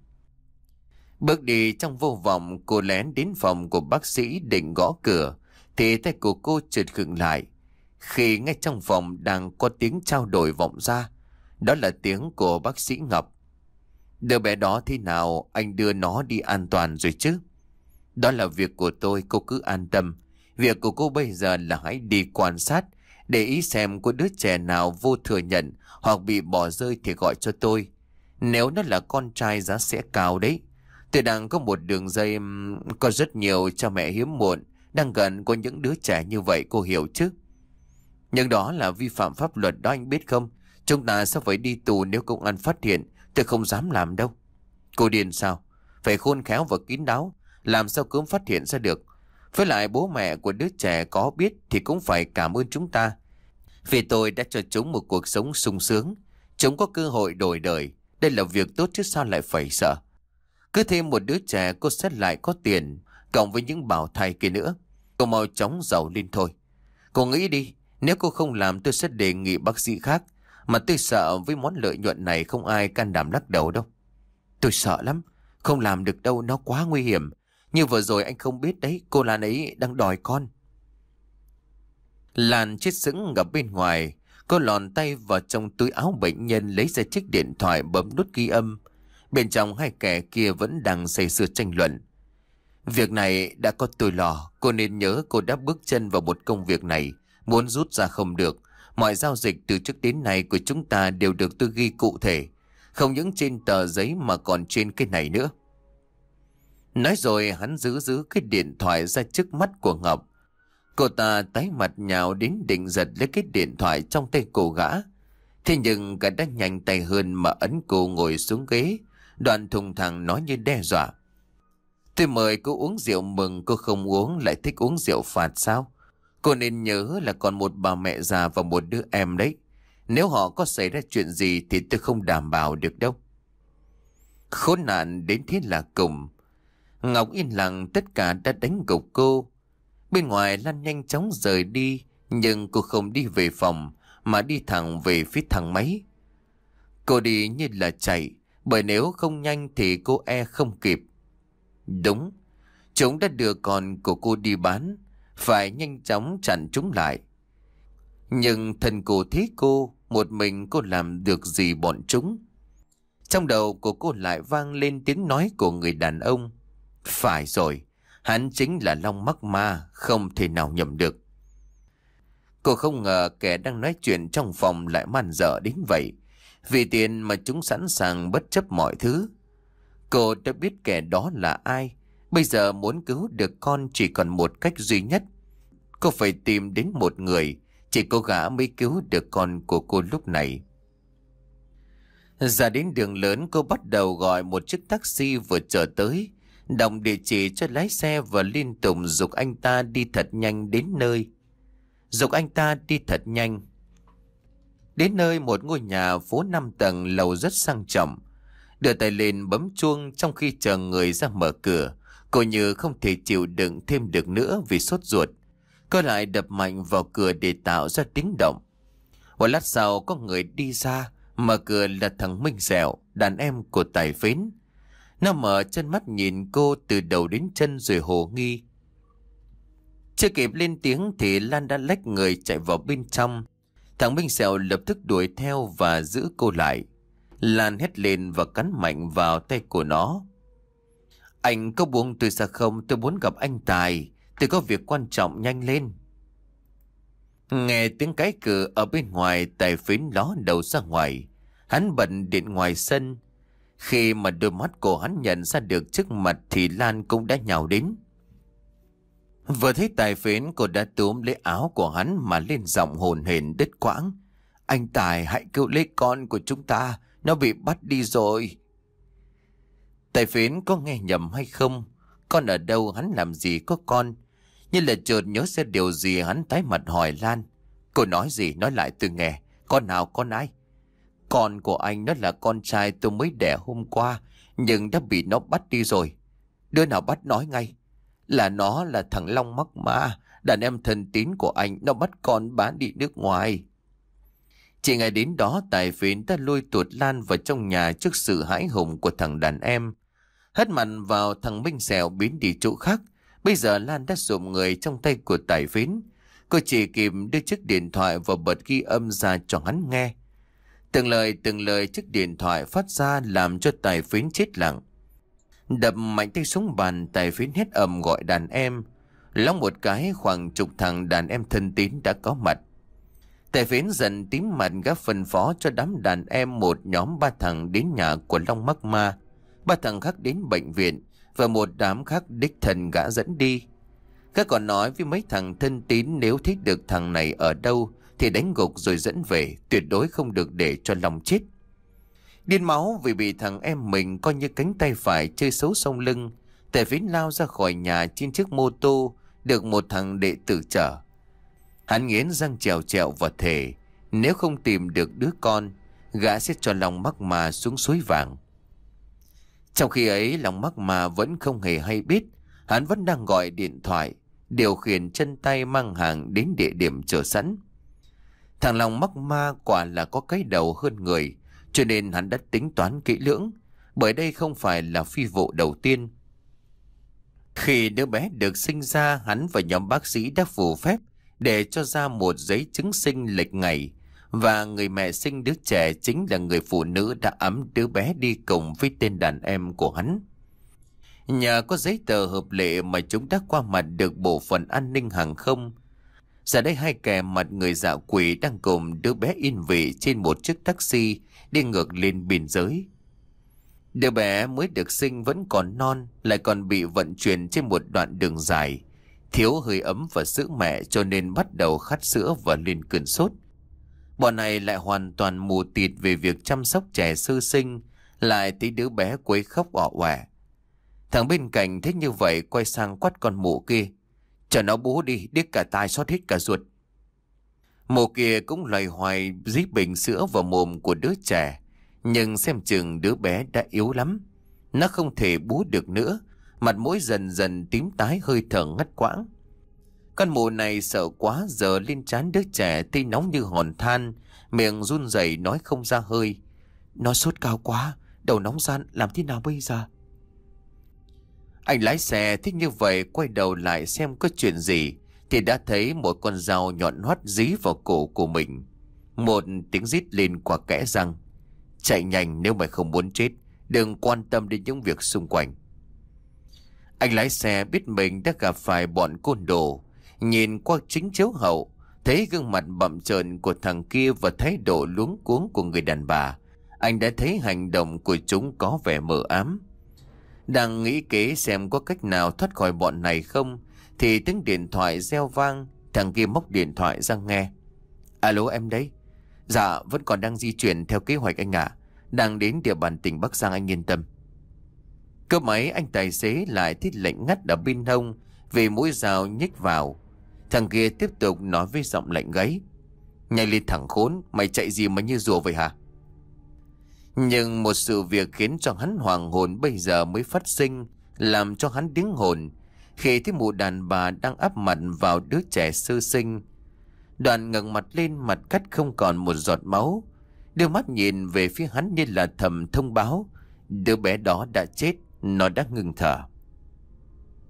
Bước đi trong vô vọng, cô lén đến phòng của bác sĩ định gõ cửa, thì tay của cô chợt khựng lại khi ngay trong phòng đang có tiếng trao đổi vọng ra. Đó là tiếng của bác sĩ Ngọc. Đứa bé đó thế nào, anh đưa nó đi an toàn rồi chứ? Đó là việc của tôi, cô cứ an tâm. Việc của cô bây giờ là hãy đi quan sát, để ý xem có đứa trẻ nào vô thừa nhận hoặc bị bỏ rơi thì gọi cho tôi. Nếu nó là con trai giá sẽ cao đấy. Tôi đang có một đường dây, có rất nhiều cha mẹ hiếm muộn đang gần có những đứa trẻ như vậy, cô hiểu chứ? Nhưng đó là vi phạm pháp luật đó, anh biết không? Chúng ta sẽ phải đi tù nếu công an phát hiện. Tôi không dám làm đâu. Cô điên sao? Phải khôn khéo và kín đáo, làm sao cớm phát hiện ra được. Với lại bố mẹ của đứa trẻ có biết thì cũng phải cảm ơn chúng ta, vì tôi đã cho chúng một cuộc sống sung sướng. Chúng có cơ hội đổi đời. Đây là việc tốt chứ sao lại phải sợ. Cứ thêm một đứa trẻ cô sẽ lại có tiền, cộng với những bảo thai kia nữa. Cô mau chóng giàu lên thôi. Cô nghĩ đi, nếu cô không làm tôi sẽ đề nghị bác sĩ khác. Mà tôi sợ với món lợi nhuận này không ai can đảm lắc đầu đâu. Tôi sợ lắm. Không làm được đâu, nó quá nguy hiểm. Như vừa rồi anh không biết đấy, cô Lan ấy đang đòi con. Lan chết sững ở bên ngoài. Cô lòn tay vào trong túi áo bệnh nhân, lấy ra chiếc điện thoại bấm nút ghi âm. Bên trong hai kẻ kia vẫn đang say sưa tranh luận. Việc này đã có tôi lo. Cô nên nhớ cô đã bước chân vào một công việc này, muốn rút ra không được. Mọi giao dịch từ trước đến nay của chúng ta đều được tôi ghi cụ thể, không những trên tờ giấy mà còn trên cái này nữa. Nói rồi hắn giữ giữ cái điện thoại ra trước mắt của Ngọc. Cô ta tái mặt nhào đến định giật lấy cái điện thoại trong tay cô gã. Thế nhưng gã đã nhanh tay hơn mà ấn cô ngồi xuống ghế, đoạn thùng thẳng nói như đe dọa. Tôi mời cô uống rượu mừng, cô không uống lại thích uống rượu phạt sao? Cô nên nhớ là còn một bà mẹ già và một đứa em đấy. Nếu họ có xảy ra chuyện gì thì tôi không đảm bảo được đâu. Khốn nạn đến thế là cùng. Ngọc yên lặng, tất cả đã đánh gục cô. Bên ngoài Lan nhanh chóng rời đi, nhưng cô không đi về phòng mà đi thẳng về phía thang máy. Cô đi như là chạy, bởi nếu không nhanh thì cô e không kịp. Đúng, chúng đã đưa con của cô đi bán, phải nhanh chóng chặn chúng lại. Nhưng thần cô thế cô, một mình cô làm được gì bọn chúng? Trong đầu của cô lại vang lên tiếng nói của người đàn ông. Phải rồi, hắn chính là Long mắc ma, không thể nào nhầm được. Cô không ngờ kẻ đang nói chuyện trong phòng lại man dợ đến vậy. Vì tiền mà chúng sẵn sàng bất chấp mọi thứ. Cô đã biết kẻ đó là ai. Bây giờ muốn cứu được con chỉ còn một cách duy nhất. Cô phải tìm đến một người. Chỉ cô gã mới cứu được con của cô lúc này. Ra đến đường lớn, cô bắt đầu gọi một chiếc taxi vừa chờ tới, đọc địa chỉ cho lái xe và liên tục giục anh ta đi thật nhanh đến nơi. Giục anh ta đi thật nhanh. Đến nơi, một ngôi nhà phố năm tầng, lầu rất sang trọng. Đưa tay lên bấm chuông trong khi chờ người ra mở cửa. Cô như không thể chịu đựng thêm được nữa vì sốt ruột. Cô lại đập mạnh vào cửa để tạo ra tiếng động. Một lát sau có người đi ra, mở cửa là thằng Minh Dẻo, đàn em của Tài Phến. Nó mở chân mắt nhìn cô từ đầu đến chân rồi hồ nghi. Chưa kịp lên tiếng thì Lan đã lách người chạy vào bên trong. Thằng Minh Sẹo lập tức đuổi theo và giữ cô lại. Lan hét lên và cắn mạnh vào tay của nó. Anh có buông tôi ra không? Tôi muốn gặp anh Tài. Tôi có việc quan trọng, nhanh lên. Nghe tiếng cái cửa ở bên ngoài, Tài Phến ló đầu ra ngoài. Hắn bật điện ngoài sân. Khi mà đôi mắt của hắn nhận ra được trước mặt thì Lan cũng đã nhào đến. Vừa thấy Tài Phến, cô đã túm lấy áo của hắn mà lên giọng hồn hển đứt quãng. Anh Tài, hãy cứu lấy con của chúng ta, nó bị bắt đi rồi. Tài Phến có nghe nhầm hay không? Con ở đâu, hắn làm gì có con? Như là chợt nhớ ra điều gì, hắn tái mặt hỏi Lan. Cô nói gì, nói lại tôi nghe. Con nào, con ai? Con của anh, nó là con trai tôi mới đẻ hôm qua, nhưng đã bị nó bắt đi rồi. Đứa nào bắt nói ngay. Là nó, là thằng Long mắc ma, đàn em thân tín của anh, nó bắt con bán đi nước ngoài. Chỉ ngày đến đó, Tài Phến đã lôi tuột Lan vào trong nhà trước sự hãi hùng của thằng đàn em. Hất mặt vào thằng Minh Sẹo biến đi chỗ khác. Bây giờ Lan đã sụm người trong tay của Tài Phến. Cô chỉ kịp đưa chiếc điện thoại và bật ghi âm ra cho hắn nghe. Từng lời từng lời chiếc điện thoại phát ra làm cho Tài Phến chết lặng. Đập mạnh tay xuống bàn, Tài Phến hét ầm gọi đàn em. Lóng một cái, khoảng chục thằng đàn em thân tín đã có mặt. Tài Phến giận tím mặt gã phân phó cho đám đàn em một nhóm ba thằng đến nhà của Long mắc ma, ba thằng khác đến bệnh viện và một đám khác đích thân gã dẫn đi. Gã còn nói với mấy thằng thân tín nếu thích được thằng này ở đâu thì đánh gục rồi dẫn về, tuyệt đối không được để cho Long chết. Điên máu vì bị thằng em mình coi như cánh tay phải chơi xấu sông lưng, Tài Phến lao ra khỏi nhà trên chiếc mô tô được một thằng đệ tử chở. Hắn nghiến răng trèo trèo và thề nếu không tìm được đứa con, gã sẽ cho Long mắc ma xuống suối vàng. Trong khi ấy, Long mắc ma vẫn không hề hay biết. Hắn vẫn đang gọi điện thoại, điều khiển chân tay mang hàng đến địa điểm chờ sẵn. Thằng Long mắc ma quả là có cái đầu hơn người, cho nên hắn đã tính toán kỹ lưỡng, bởi đây không phải là phi vụ đầu tiên. Khi đứa bé được sinh ra, hắn và nhóm bác sĩ đã phù phép để cho ra một giấy chứng sinh lệch ngày, và người mẹ sinh đứa trẻ chính là người phụ nữ đã ẵm đứa bé đi cùng với tên đàn em của hắn. Nhờ có giấy tờ hợp lệ mà chúng đã qua mặt được bộ phận an ninh hàng không. Giờ đây hai kẻ mặt người dạ quỷ đang cùng đứa bé yên vị trên một chiếc taxi đi ngược lên biên giới. Đứa bé mới được sinh vẫn còn non, lại còn bị vận chuyển trên một đoạn đường dài, thiếu hơi ấm và sữa mẹ cho nên bắt đầu khát sữa và lên cơn sốt. Bọn này lại hoàn toàn mù tịt về việc chăm sóc trẻ sơ sinh, lại thấy đứa bé quấy khóc ọ ọe. Thằng bên cạnh thấy như vậy quay sang quát con mụ kia. Cho nó bú đi, điếc cả tai xót hết cả ruột. Mụ kia cũng loay hoay dí bình sữa vào mồm của đứa trẻ, nhưng xem chừng đứa bé đã yếu lắm. Nó không thể bú được nữa, mặt mũi dần dần tím tái, hơi thở ngắt quãng. Con mụ này sợ quá, giờ lên trán đứa trẻ tay nóng như hòn than, miệng run rẩy nói không ra hơi. Nó sốt cao quá, đầu nóng ran, làm thế nào bây giờ? Anh lái xe thích như vậy quay đầu lại xem có chuyện gì thì đã thấy một con dao nhọn hoắt dí vào cổ của mình. Một tiếng rít lên qua kẽ răng. Chạy nhanh nếu mày không muốn chết, đừng quan tâm đến những việc xung quanh. Anh lái xe biết mình đã gặp phải bọn côn đồ. Nhìn qua chính chiếu hậu, thấy gương mặt bặm trợn của thằng kia và thái độ luống cuống của người đàn bà, anh đã thấy hành động của chúng có vẻ mờ ám. Đang nghĩ kế xem có cách nào thoát khỏi bọn này không thì tiếng điện thoại reo vang. Thằng kia móc điện thoại ra nghe. Alo, em đấy. Dạ vẫn còn đang di chuyển theo kế hoạch anh ạ. À. Đang đến địa bàn tỉnh Bắc Giang, anh yên tâm. Cơ máy anh tài xế lại thiết lệnh ngắt ở bên hông vì mũi dao nhích vào. Thằng kia tiếp tục nói với giọng lạnh gáy. Nhanh lên thằng khốn, mày chạy gì mà như rùa vậy hả? Nhưng một sự việc khiến cho hắn hoàng hồn bây giờ mới phát sinh, làm cho hắn điếng hồn khi thấy mụ đàn bà đang áp mặt vào đứa trẻ sơ sinh. Đoàn ngẩng mặt lên, mặt cắt không còn một giọt máu, đưa mắt nhìn về phía hắn như là thầm thông báo đứa bé đó đã chết, nó đã ngừng thở.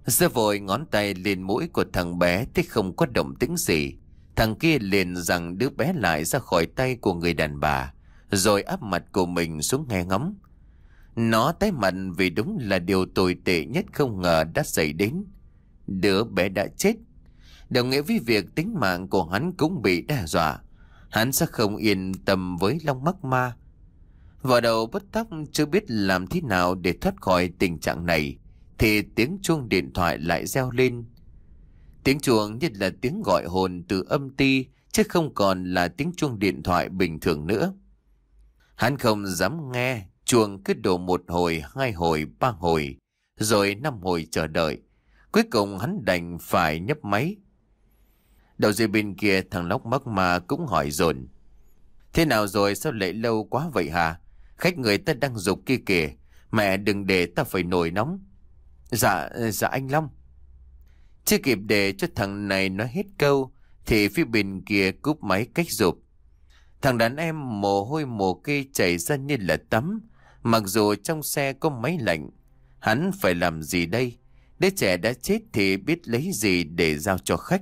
Giơ vội ngón tay lên mũi của thằng bé, thấy không có động tĩnh gì. Thằng kia liền giằng đứa bé lại ra khỏi tay của người đàn bà, rồi áp mặt của mình xuống nghe ngóng. Nó tái mặt vì đúng là điều tồi tệ nhất không ngờ đã xảy đến. Đứa bé đã chết, đồng nghĩa với việc tính mạng của hắn cũng bị đe dọa. Hắn sẽ không yên tâm với Long mắc ma. Vào đầu bứt tóc chưa biết làm thế nào để thoát khỏi tình trạng này, thì tiếng chuông điện thoại lại reo lên. Tiếng chuông như là tiếng gọi hồn từ âm ty, chứ không còn là tiếng chuông điện thoại bình thường nữa. Hắn không dám nghe, chuông cứ đổ một hồi, hai hồi, ba hồi, rồi năm hồi chờ đợi. Cuối cùng hắn đành phải nhấc máy. Đầu dây bên kia thằng Lóc mắc ma cũng hỏi dồn: Thế nào rồi, sao lại lâu quá vậy hả? Khách người ta đang giục kia kìa, mẹ đừng để ta phải nổi nóng. Dạ, dạ anh Long. Chưa kịp để cho thằng này nói hết câu thì phía bên kia cúp máy cách giục. Thằng đàn em mồ hôi mồ kê chảy ra như là tắm. Mặc dù trong xe có máy lạnh, hắn phải làm gì đây? Đứa trẻ đã chết thì biết lấy gì để giao cho khách.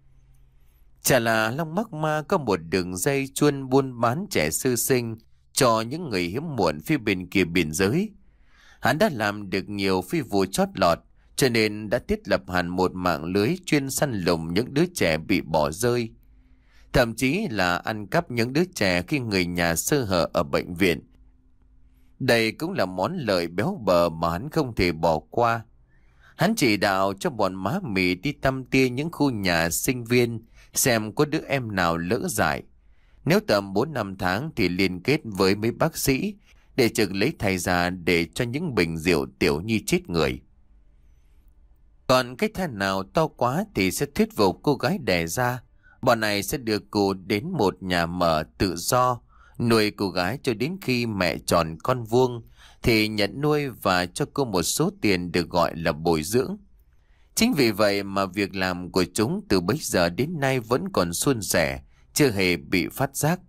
Chả là Long mắc ma có một đường dây chuyên buôn bán trẻ sơ sinh cho những người hiếm muộn phía bên kia biên giới. Hắn đã làm được nhiều phi vụ chót lọt, cho nên đã thiết lập hẳn một mạng lưới chuyên săn lùng những đứa trẻ bị bỏ rơi. Thậm chí là ăn cắp những đứa trẻ khi người nhà sơ hở ở bệnh viện. Đây cũng là món lợi béo bở mà hắn không thể bỏ qua. Hắn chỉ đạo cho bọn má mì đi tăm tia những khu nhà sinh viên, xem có đứa em nào lỡ dại. Nếu tầm bốn năm tháng thì liên kết với mấy bác sĩ để trực lấy thầy ra để cho những bình rượu tiểu nhi chết người. Còn cái thằng nào to quá thì sẽ thuyết phục cô gái đẻ ra. Bọn này sẽ đưa cô đến một nhà mở tự do, nuôi cô gái cho đến khi mẹ tròn con vuông thì nhận nuôi và cho cô một số tiền được gọi là bồi dưỡng. Chính vì vậy mà việc làm của chúng từ bấy giờ đến nay vẫn còn suôn sẻ, chưa hề bị phát giác.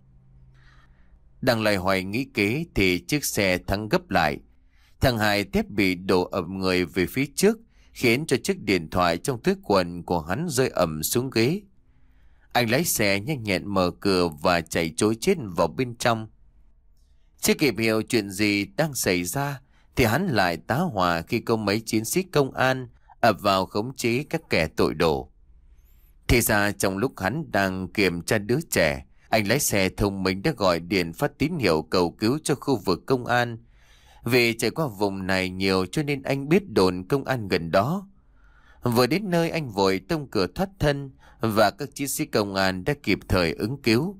Đang loay hoay nghĩ kế thì chiếc xe thắng gấp lại. Thằng Hải thép bị đổ ập người về phía trước, khiến cho chiếc điện thoại trong túi quần của hắn rơi ầm xuống ghế. Anh lái xe nhanh nhẹn mở cửa và chạy trối chết vào bên trong. Chưa kịp hiểu chuyện gì đang xảy ra thì hắn lại tá hỏa khi có mấy chiến sĩ công an ập vào khống chế các kẻ tội đồ. Thì ra trong lúc hắn đang kiểm tra đứa trẻ, anh lái xe thông minh đã gọi điện phát tín hiệu cầu cứu cho khu vực công an. Vì trải qua vùng này nhiều cho nên anh biết đồn công an gần đó. Vừa đến nơi anh vội tông cửa thoát thân và các chiến sĩ công an đã kịp thời ứng cứu.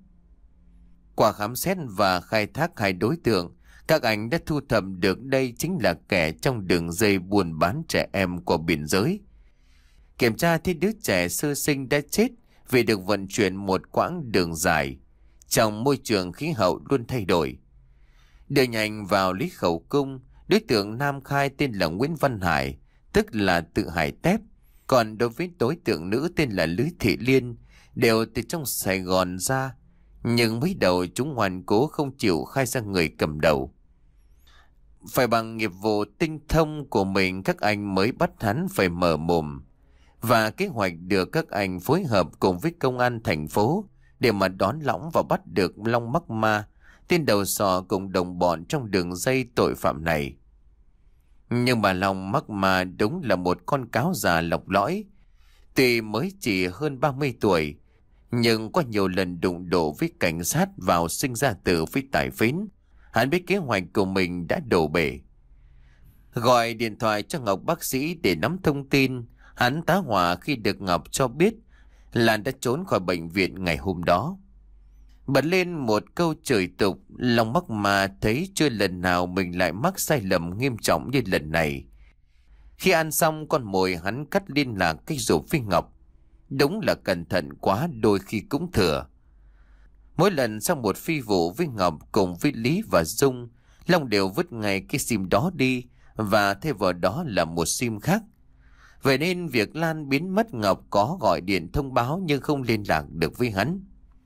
Qua khám xét và khai thác hai đối tượng, các anh đã thu thập được đây chính là kẻ trong đường dây buôn bán trẻ em qua biên giới. Kiểm tra thấy đứa trẻ sơ sinh đã chết vì được vận chuyển một quãng đường dài trong môi trường khí hậu luôn thay đổi. Đưa nhanh vào Lý Khẩu Cung, đối tượng nam khai tên là Nguyễn Văn Hải, tức là tự Hải Tép. Còn đối với đối tượng nữ tên là Lữ Thị Liên, đều từ trong Sài Gòn ra. Nhưng mới đầu chúng ngoan cố không chịu khai ra người cầm đầu. Phải bằng nghiệp vụ tinh thông của mình các anh mới bắt hắn phải mở mồm. Và kế hoạch được các anh phối hợp cùng với công an thành phố để mà đón lõng và bắt được Long mắc ma, tên đầu sò cùng đồng bọn trong đường dây tội phạm này. Nhưng mà Long mắc ma đúng là một con cáo già lọc lõi. Tuy mới chỉ hơn ba mươi tuổi, nhưng qua nhiều lần đụng độ với cảnh sát vào sinh ra tử với tài phến, hắn biết kế hoạch của mình đã đổ bể. Gọi điện thoại cho Ngọc bác sĩ để nắm thông tin, hắn tá hỏa khi được Ngọc cho biết Lan đã trốn khỏi bệnh viện ngày hôm đó. Bật lên một câu chửi tục, Long mắc ma thấy chưa lần nào mình lại mắc sai lầm nghiêm trọng như lần này. Khi ăn xong con mồi hắn cắt liên lạc cách rủ với Ngọc. Đúng là cẩn thận quá, đôi khi cũng thừa. Mỗi lần sau một phi vụ với Ngọc cùng với Lý và Dung, Long đều vứt ngay cái sim đó đi và thay vào đó là một sim khác. Vậy nên việc Lan biến mất, Ngọc có gọi điện thông báo nhưng không liên lạc được với hắn.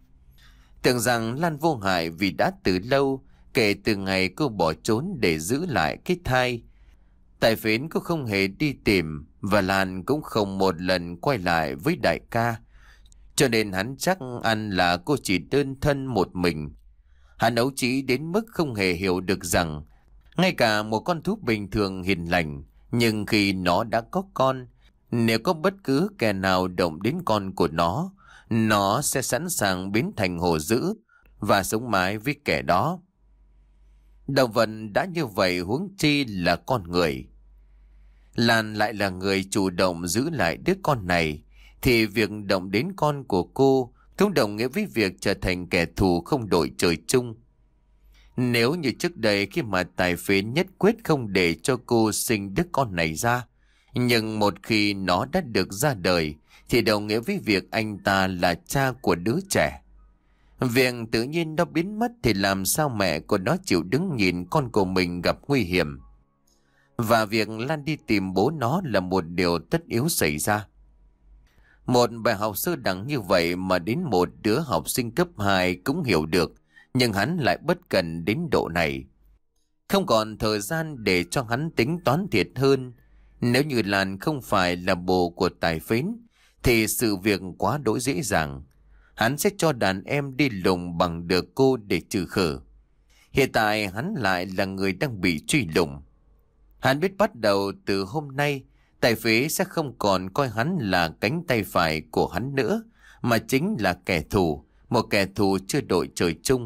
Tưởng rằng Lan vô hại vì đã từ lâu, kể từ ngày cô bỏ trốn để giữ lại cái thai, Tài Phến cũng không hề đi tìm, và Lan cũng không một lần quay lại với đại ca, cho nên hắn chắc ăn là cô chỉ đơn thân một mình. Hắn ấu trĩ đến mức không hề hiểu được rằng ngay cả một con thú bình thường hiền lành, nhưng khi nó đã có con, nếu có bất cứ kẻ nào động đến con của nó, nó sẽ sẵn sàng biến thành hổ dữ và sống mái với kẻ đó. Động vật đã như vậy, huống chi là con người. Lan lại là người chủ động giữ lại đứa con này, thì việc động đến con của cô cũng đồng nghĩa với việc trở thành kẻ thù không đội trời chung. Nếu như trước đây khi mà Tài Phến nhất quyết không để cho cô sinh đứa con này ra, nhưng một khi nó đã được ra đời thì đồng nghĩa với việc anh ta là cha của đứa trẻ. Việc tự nhiên nó biến mất thì làm sao mẹ của nó chịu đứng nhìn con của mình gặp nguy hiểm. Và việc Lan đi tìm bố nó là một điều tất yếu xảy ra. Một bài học sơ đẳng như vậy mà đến một đứa học sinh cấp hai cũng hiểu được, nhưng hắn lại bất cần đến độ này. Không còn thời gian để cho hắn tính toán thiệt hơn. Nếu như Lan không phải là bồ của Tài Phến thì sự việc quá đỗi dễ dàng. Hắn sẽ cho đàn em đi lùng bằng được cô để trừ khử. Hiện tại hắn lại là người đang bị truy lùng. Hắn biết bắt đầu từ hôm nay, Tài Phế sẽ không còn coi hắn là cánh tay phải của hắn nữa, mà chính là kẻ thù, một kẻ thù chưa đội trời chung.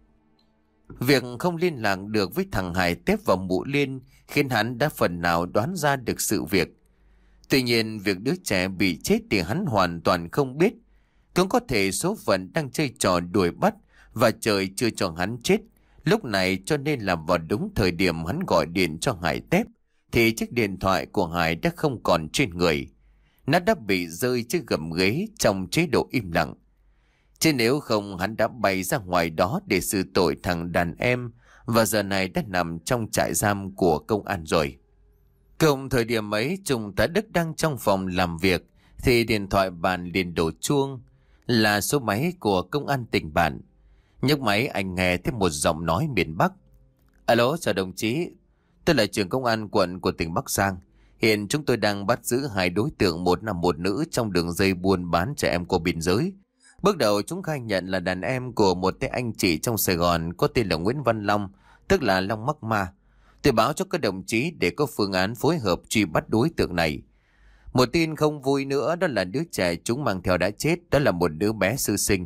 Việc không liên lạc được với thằng Hải Tép và Mụ Liên khiến hắn đã phần nào đoán ra được sự việc. Tuy nhiên, việc đứa trẻ bị chết thì hắn hoàn toàn không biết. Cũng có thể số phận đang chơi trò đuổi bắt và trời chưa cho hắn chết lúc này, cho nên là vào đúng thời điểm hắn gọi điện cho Hải Tép thì chiếc điện thoại của Hải đã không còn trên người. Nó đã bị rơi chiếc gầm ghế trong chế độ im lặng. Chứ nếu không hắn đã bay ra ngoài đó để xử tội thằng đàn em, và giờ này đã nằm trong trại giam của công an rồi. Cùng thời điểm ấy, Trung tá Đức đang trong phòng làm việc thì điện thoại bàn liền đổ chuông, là số máy của công an tỉnh bạn. Nhấc máy anh nghe thấy một giọng nói miền Bắc. Alo, chào đồng chí, tôi là trưởng công an quận của tỉnh Bắc Giang. Hiện chúng tôi đang bắt giữ hai đối tượng, một nam một nữ, trong đường dây buôn bán trẻ em qua biên giới. Bước đầu chúng khai nhận là đàn em của một tên anh chị trong Sài Gòn có tên là Nguyễn Văn Long, tức là Long Mắc Ma. Tôi báo cho các đồng chí để có phương án phối hợp truy bắt đối tượng này. Một tin không vui nữa đó là đứa trẻ chúng mang theo đã chết, đó là một đứa bé sơ sinh.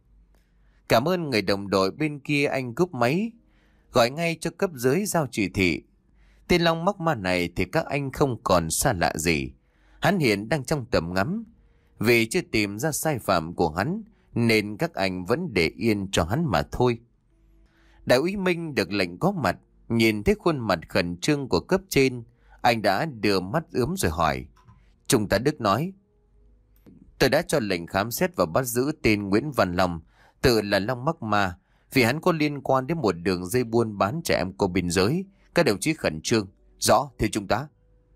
Cảm ơn người đồng đội bên kia, anh cúp máy, gọi ngay cho cấp dưới giao chỉ thị. Tên Long Mắc Ma này thì các anh không còn xa lạ gì. Hắn hiện đang trong tầm ngắm. Vì chưa tìm ra sai phạm của hắn nên các anh vẫn để yên cho hắn mà thôi. Đại úy Minh được lệnh có mặt, nhìn thấy khuôn mặt khẩn trương của cấp trên, anh đã đưa mắt ướm rồi hỏi. Trung tá Đức nói: Tôi đã cho lệnh khám xét và bắt giữ tên Nguyễn Văn Long, tự là Long Mắc Ma, vì hắn có liên quan đến một đường dây buôn bán trẻ em qua biên giới. Các đồng chí khẩn trương. Rõ, thưa Trung tá.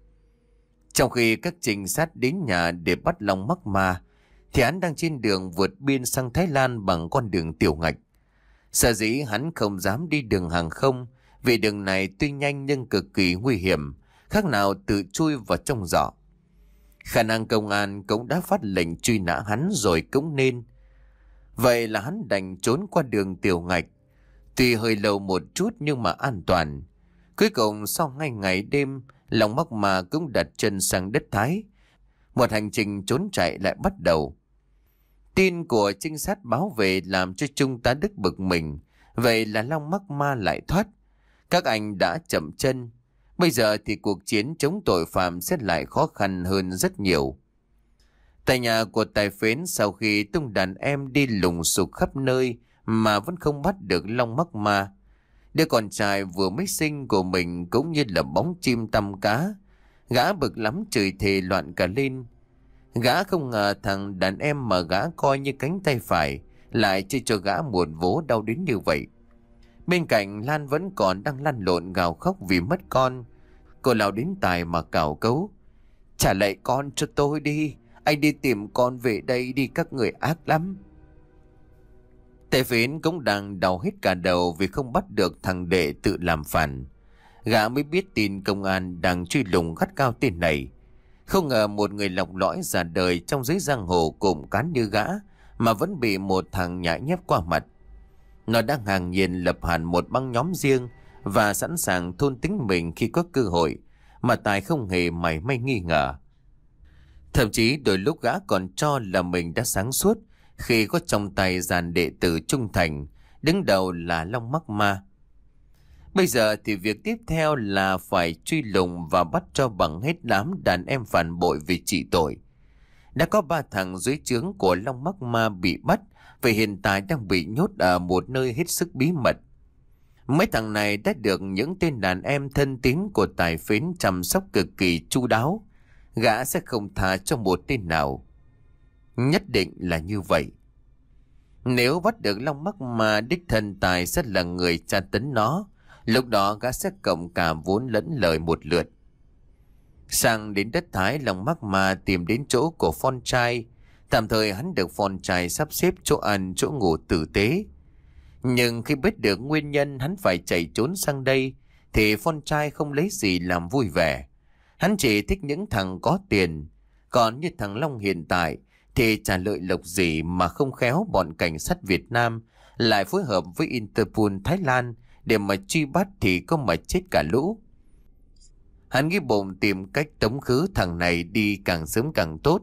Trong khi các trinh sát đến nhà để bắt Long Mắc Ma thì hắn đang trên đường vượt biên sang Thái Lan bằng con đường tiểu ngạch. Sở dĩ hắn không dám đi đường hàng không vì đường này tuy nhanh nhưng cực kỳ nguy hiểm, khác nào tự chui vào trong giỏ. Khả năng công an cũng đã phát lệnh truy nã hắn rồi cũng nên. Vậy là hắn đành trốn qua đường tiểu ngạch, tuy hơi lâu một chút nhưng mà an toàn. Cuối cùng sau ngay ngày đêm, Long Mắc Ma cũng đặt chân sang đất Thái. Một hành trình trốn chạy lại bắt đầu. Tin của trinh sát báo về làm cho Trung tá Đức bực mình. Vậy là Long Mắc Ma lại thoát. Các anh đã chậm chân. Bây giờ thì cuộc chiến chống tội phạm sẽ lại khó khăn hơn rất nhiều. Tại nhà của Tài Phến, sau khi tung đàn em đi lùng sục khắp nơi mà vẫn không bắt được Long Mắc Ma, đứa con trai vừa mới sinh của mình cũng như là bóng chim tăm cá. Gã bực lắm chửi thề loạn cả lên. Gã không ngờ thằng đàn em mà gã coi như cánh tay phải lại chơi cho gã một vố đau đến như vậy. Bên cạnh, Lan vẫn còn đang lăn lộn gào khóc vì mất con. Cô lao đến Tài mà cào cấu: Trả lại con cho tôi đi, anh đi tìm con về đây đi, các người ác lắm. Tài Phến cũng đang đau hết cả đầu vì không bắt được thằng đệ tự làm phản. gã mới biết tin công an đang truy lùng gắt cao tên này. Không ngờ một người lọc lõi ra đời trong giới giang hồ cụm cán như gã mà vẫn bị một thằng nhãi nhép qua mặt. Nó đang hàng nhiên lập hẳn một băng nhóm riêng và sẵn sàng thôn tính mình khi có cơ hội, mà Tài không hề mảy may nghi ngờ. Thậm chí đôi lúc gã còn cho là mình đã sáng suốt khi có trong tay dàn đệ tử trung thành, đứng đầu là Long Mắc Ma. Bây giờ thì việc tiếp theo là phải truy lùng và bắt cho bằng hết đám đàn em phản bội vì trị tội. Đã có ba thằng dưới trướng của Long Mắc Ma bị bắt, và hiện tại đang bị nhốt ở một nơi hết sức bí mật. Mấy thằng này đã được những tên đàn em thân tín của Tài Phến chăm sóc cực kỳ chu đáo. Gã sẽ không tha cho một tên nào. Nhất định là như vậy. Nếu bắt được Long Mắc Ma, đích thân Tài sẽ là người tra tấn nó. Lúc đó gã sẽ cộng cả vốn lẫn lời một lượt. Sang đến đất Thái, Long Mắc Ma tìm đến chỗ của Phon Trai. Tạm thời hắn được Phon Trai sắp xếp chỗ ăn chỗ ngủ tử tế. Nhưng khi biết được nguyên nhân hắn phải chạy trốn sang đây, thì Phon Trai không lấy gì làm vui vẻ. Hắn chỉ thích những thằng có tiền. Còn như thằng Long hiện tại thì chả lợi lộc gì mà không khéo bọn cảnh sát Việt Nam lại phối hợp với Interpol Thái Lan để mà truy bắt thì có mà chết cả lũ. Hắn nghĩ bụng tìm cách tống khứ thằng này đi càng sớm càng tốt.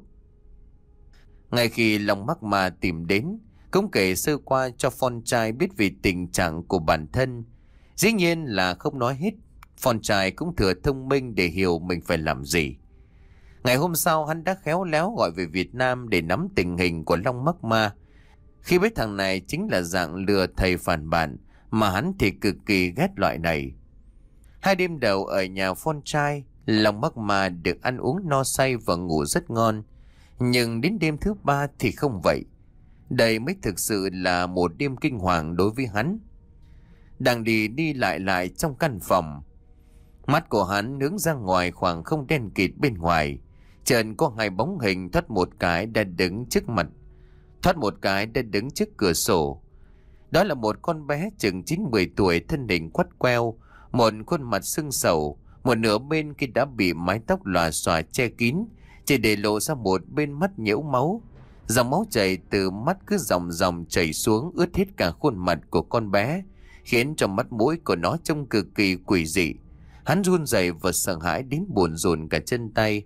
Ngay khi Long Mắc Ma tìm đến, cũng kể sơ qua cho Phon Trai biết về tình trạng của bản thân. Dĩ nhiên là không nói hết, Phon Trai cũng thừa thông minh để hiểu mình phải làm gì. Ngày hôm sau hắn đã khéo léo gọi về Việt Nam để nắm tình hình của Long Mắc Ma. Khi biết thằng này chính là dạng lừa thầy phản bản, mà hắn thì cực kỳ ghét loại này. Hai đêm đầu ở nhà Phon Trai, Long Mắc Ma được ăn uống no say và ngủ rất ngon. Nhưng đến đêm thứ ba thì không vậy. Đây mới thực sự là một đêm kinh hoàng đối với hắn. Đang đi đi lại lại trong căn phòng, mắt của hắn hướng ra ngoài khoảng không đen kịt bên ngoài. Trần có hai bóng hình thoát một cái đã đứng trước mặt, thoát một cái đã đứng trước cửa sổ. Đó là một con bé chừng chín mười tuổi, thân hình quắt queo, một khuôn mặt sưng sầu, một nửa bên kia đã bị mái tóc lòa xòa che kín, chỉ để lộ ra một bên mắt nhiễu máu. Dòng máu chảy từ mắt cứ dòng dòng chảy xuống ướt hết cả khuôn mặt của con bé, khiến cho mắt mũi của nó trông cực kỳ quỷ dị. Hắn run rẩy và sợ hãi đến buồn rùn cả chân tay.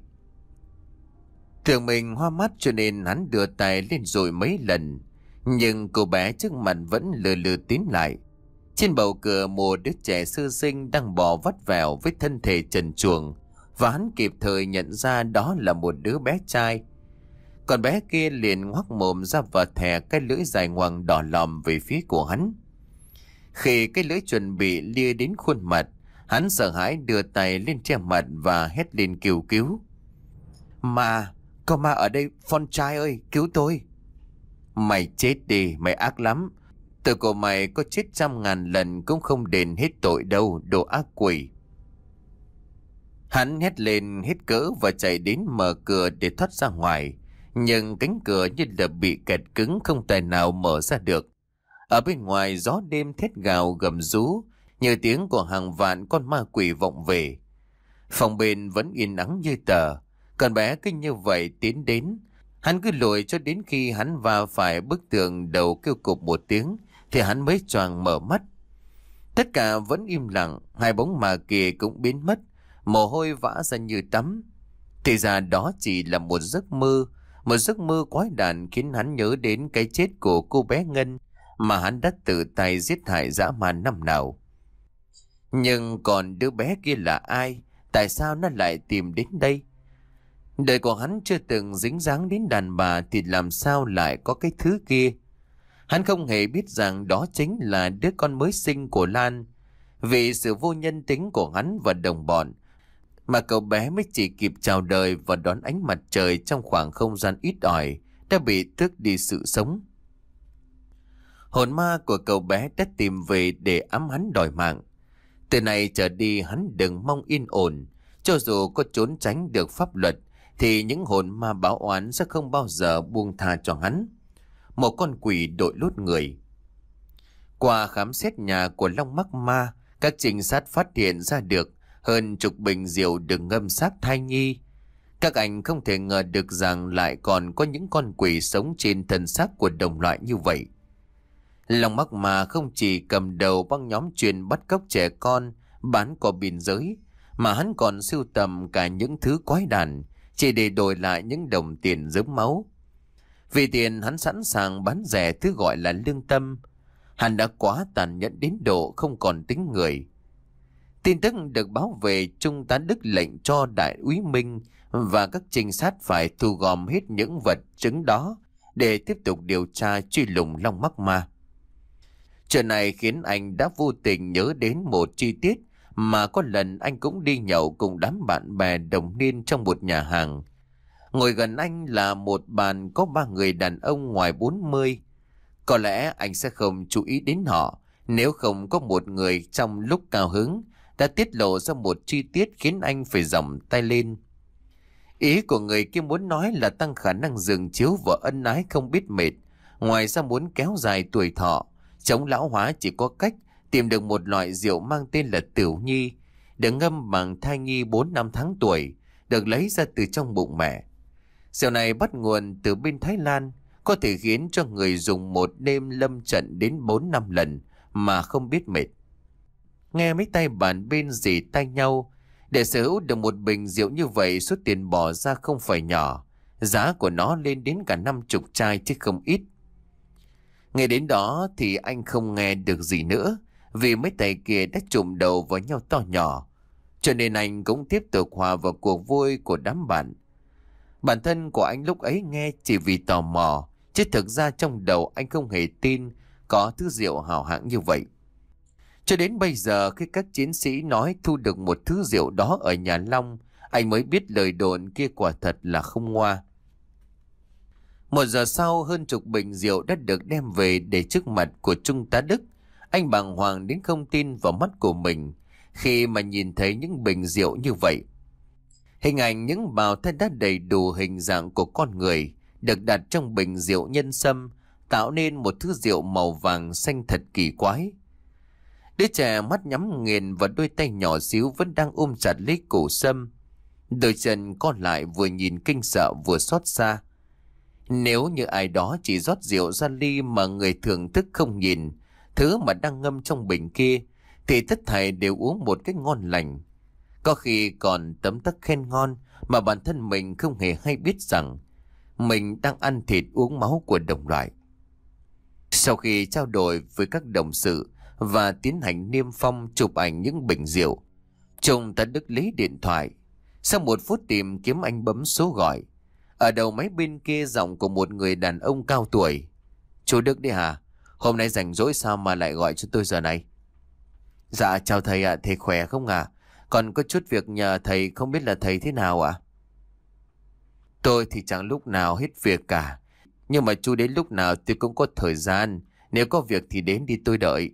Tưởng mình hoa mắt cho nên hắn đưa tay lên rồi mấy lần, nhưng cô bé trước mặt vẫn lừ lừ tiến lại. Trên bầu cửa một đứa trẻ sơ sinh đang bò vắt vẻo với thân thể trần truồng, và hắn kịp thời nhận ra đó là một đứa bé trai. Còn bé kia liền ngoác mồm ra và thè cái lưỡi dài ngoằng đỏ lòm về phía của hắn. Khi cái lưỡi chuẩn bị lia đến khuôn mặt, hắn sợ hãi đưa tay lên che mặt và hét lên kêu cứu. Ma, có ma ở đây, Phon Trai ơi, cứu tôi. Mày chết đi, mày ác lắm. Tội của mày có chết trăm ngàn lần cũng không đền hết tội đâu, đồ ác quỷ. Hắn hét lên hết cỡ và chạy đến mở cửa để thoát ra ngoài. Nhưng cánh cửa như là bị kẹt cứng, không tài nào mở ra được. Ở bên ngoài gió đêm thét gào gầm rú, như tiếng của hàng vạn con ma quỷ vọng về. Phòng bên vẫn yên ắng như tờ. Con bé cứ như vậy tiến đến. Hắn cứ lùi cho đến khi hắn va phải bức tường, đầu kêu cục một tiếng thì hắn mới choàng mở mắt. Tất cả vẫn im lặng, hai bóng ma kia cũng biến mất, mồ hôi vã ra như tắm. Thì ra đó chỉ là một giấc mơ, một giấc mơ quái đản khiến hắn nhớ đến cái chết của cô bé Ngân mà hắn đã tự tay giết hại dã man năm nào. Nhưng còn đứa bé kia là ai? Tại sao nó lại tìm đến đây? Đời của hắn chưa từng dính dáng đến đàn bà thì làm sao lại có cái thứ kia? Hắn không hề biết rằng đó chính là đứa con mới sinh của Lan. Vì sự vô nhân tính của hắn và đồng bọn mà cậu bé mới chỉ kịp chào đời và đón ánh mặt trời trong khoảng không gian ít ỏi đã bị tước đi sự sống. Hồn ma của cậu bé đã tìm về để ám hắn đòi mạng. Từ này trở đi hắn đừng mong yên ổn. Cho dù có trốn tránh được pháp luật thì những hồn ma báo oán sẽ không bao giờ buông tha cho hắn. Một con quỷ đội lốt người. Qua khám xét nhà của Long Mắc Ma, Các trinh sát phát hiện ra được hơn chục bình rượu được ngâm xác thai nhi. Các anh không thể ngờ được rằng lại còn có những con quỷ sống trên thân xác của đồng loại như vậy. Long mắc mà không chỉ cầm đầu băng nhóm chuyên bắt cóc trẻ con, bán qua biên giới, mà hắn còn sưu tầm cả những thứ quái đản chỉ để đổi lại những đồng tiền giớm máu. Vì tiền hắn sẵn sàng bán rẻ thứ gọi là lương tâm. Hắn đã quá tàn nhẫn đến độ không còn tính người. Tin tức được báo về, Trung tá Đức lệnh cho đại úy Minh và các trinh sát phải thu gom hết những vật chứng đó để tiếp tục điều tra truy lùng Long mắc ma. Chuyện này khiến anh đã vô tình nhớ đến một chi tiết mà có lần anh cũng đi nhậu cùng đám bạn bè đồng niên trong một nhà hàng. Ngồi gần anh là một bàn có ba người đàn ông ngoài bốn mươi. Có lẽ anh sẽ không chú ý đến họ nếu không có một người trong lúc cao hứng đã tiết lộ ra một chi tiết khiến anh phải giỏng tay lên. Ý của người kia muốn nói là tăng khả năng giường chiếu và ân ái không biết mệt. Ngoài ra muốn kéo dài tuổi thọ, chống lão hóa chỉ có cách tìm được một loại rượu mang tên là Tửu Nhi, được ngâm bằng thai nhi bốn năm tháng tuổi, được lấy ra từ trong bụng mẹ. Rượu này bắt nguồn từ bên Thái Lan, có thể khiến cho người dùng một đêm lâm trận đến bốn năm lần mà không biết mệt. Nghe mấy tay bàn bên dì tay nhau, để sở hữu được một bình rượu như vậy số tiền bỏ ra không phải nhỏ, giá của nó lên đến cả năm chục chai chứ không ít. Nghe đến đó thì anh không nghe được gì nữa, vì mấy tay kia đã trụm đầu vào nhau to nhỏ, cho nên anh cũng tiếp tục hòa vào cuộc vui của đám bạn. Bản thân của anh lúc ấy nghe chỉ vì tò mò, chứ thực ra trong đầu anh không hề tin có thứ rượu hào hạng như vậy. Cho đến bây giờ khi các chiến sĩ nói thu được một thứ rượu đó ở nhà Long, anh mới biết lời đồn kia quả thật là không ngoa. Một giờ sau, hơn chục bình rượu đã được đem về để trước mặt của Trung tá Đức. Anh bàng hoàng đến không tin vào mắt của mình khi mà nhìn thấy những bình rượu như vậy. Hình ảnh những bào thai đã đầy đủ hình dạng của con người được đặt trong bình rượu nhân sâm, tạo nên một thứ rượu màu vàng xanh thật kỳ quái. Đứa trẻ mắt nhắm nghiền và đôi tay nhỏ xíu vẫn đang ôm chặt lấy cổ sâm. Đôi chân con lại vừa nhìn kinh sợ vừa xót xa. Nếu như ai đó chỉ rót rượu ra ly mà người thưởng thức không nhìn thứ mà đang ngâm trong bình kia, thì tất thảy đều uống một cách ngon lành. Có khi còn tấm tắc khen ngon mà bản thân mình không hề hay biết rằng mình đang ăn thịt uống máu của đồng loại. Sau khi trao đổi với các đồng sự và tiến hành niêm phong chụp ảnh những bình rượu, Trung tá Đức lấy điện thoại. Sau một phút tìm kiếm, anh bấm số gọi. Ở đầu máy bên kia giọng của một người đàn ông cao tuổi. Chú Đức đi hả? Hôm nay rảnh rỗi sao mà lại gọi cho tôi giờ này? Dạ chào thầy ạ, thầy khỏe không ạ? À? Còn có chút việc nhờ thầy, không biết là thầy thế nào ạ? À? Tôi thì chẳng lúc nào hết việc cả. Nhưng mà chú đến lúc nào tôi cũng có thời gian. Nếu có việc thì đến đi, tôi đợi.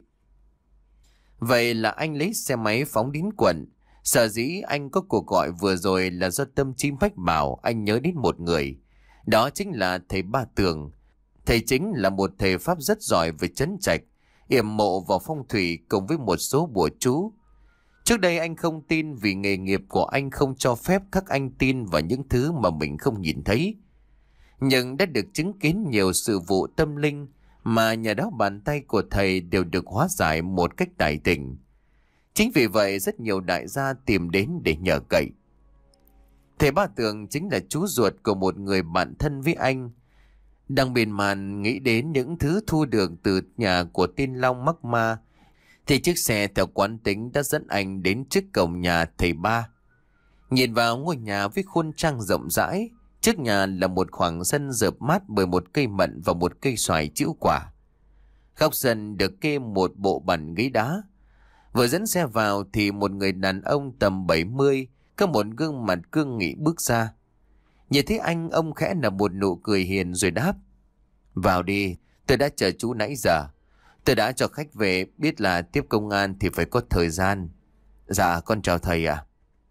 Vậy là anh lấy xe máy phóng đến quận. Sở dĩ anh có cuộc gọi vừa rồi là do tâm trí mách bảo anh nhớ đến một người. Đó chính là thầy Ba Tường. Thầy chính là một thầy Pháp rất giỏi về trấn trạch, yểm mộ vào phong thủy cùng với một số bùa chú. Trước đây anh không tin vì nghề nghiệp của anh không cho phép các anh tin vào những thứ mà mình không nhìn thấy. Nhưng đã được chứng kiến nhiều sự vụ tâm linh mà nhờ đó bàn tay của thầy đều được hóa giải một cách tài tình. Chính vì vậy rất nhiều đại gia tìm đến để nhờ cậy. Thầy Ba Tường chính là chú ruột của một người bạn thân với anh. Đang miên man nghĩ đến những thứ thu được từ nhà của tên Long mắc ma, thì chiếc xe theo quán tính đã dẫn anh đến trước cổng nhà thầy Ba. Nhìn vào ngôi nhà với khuôn trang rộng rãi, trước nhà là một khoảng sân rợp mát bởi một cây mận và một cây xoài trĩu quả. Góc sân được kê một bộ bàn ghế đá. Vừa dẫn xe vào thì một người đàn ông tầm bảy mươi, có một gương mặt cương nghị bước ra. Nhìn thấy anh, ông khẽ nở một nụ cười hiền rồi đáp: Vào đi, tôi đã chờ chú nãy giờ. Tôi đã cho khách về, biết là tiếp công an thì phải có thời gian. Dạ, con chào thầy ạ.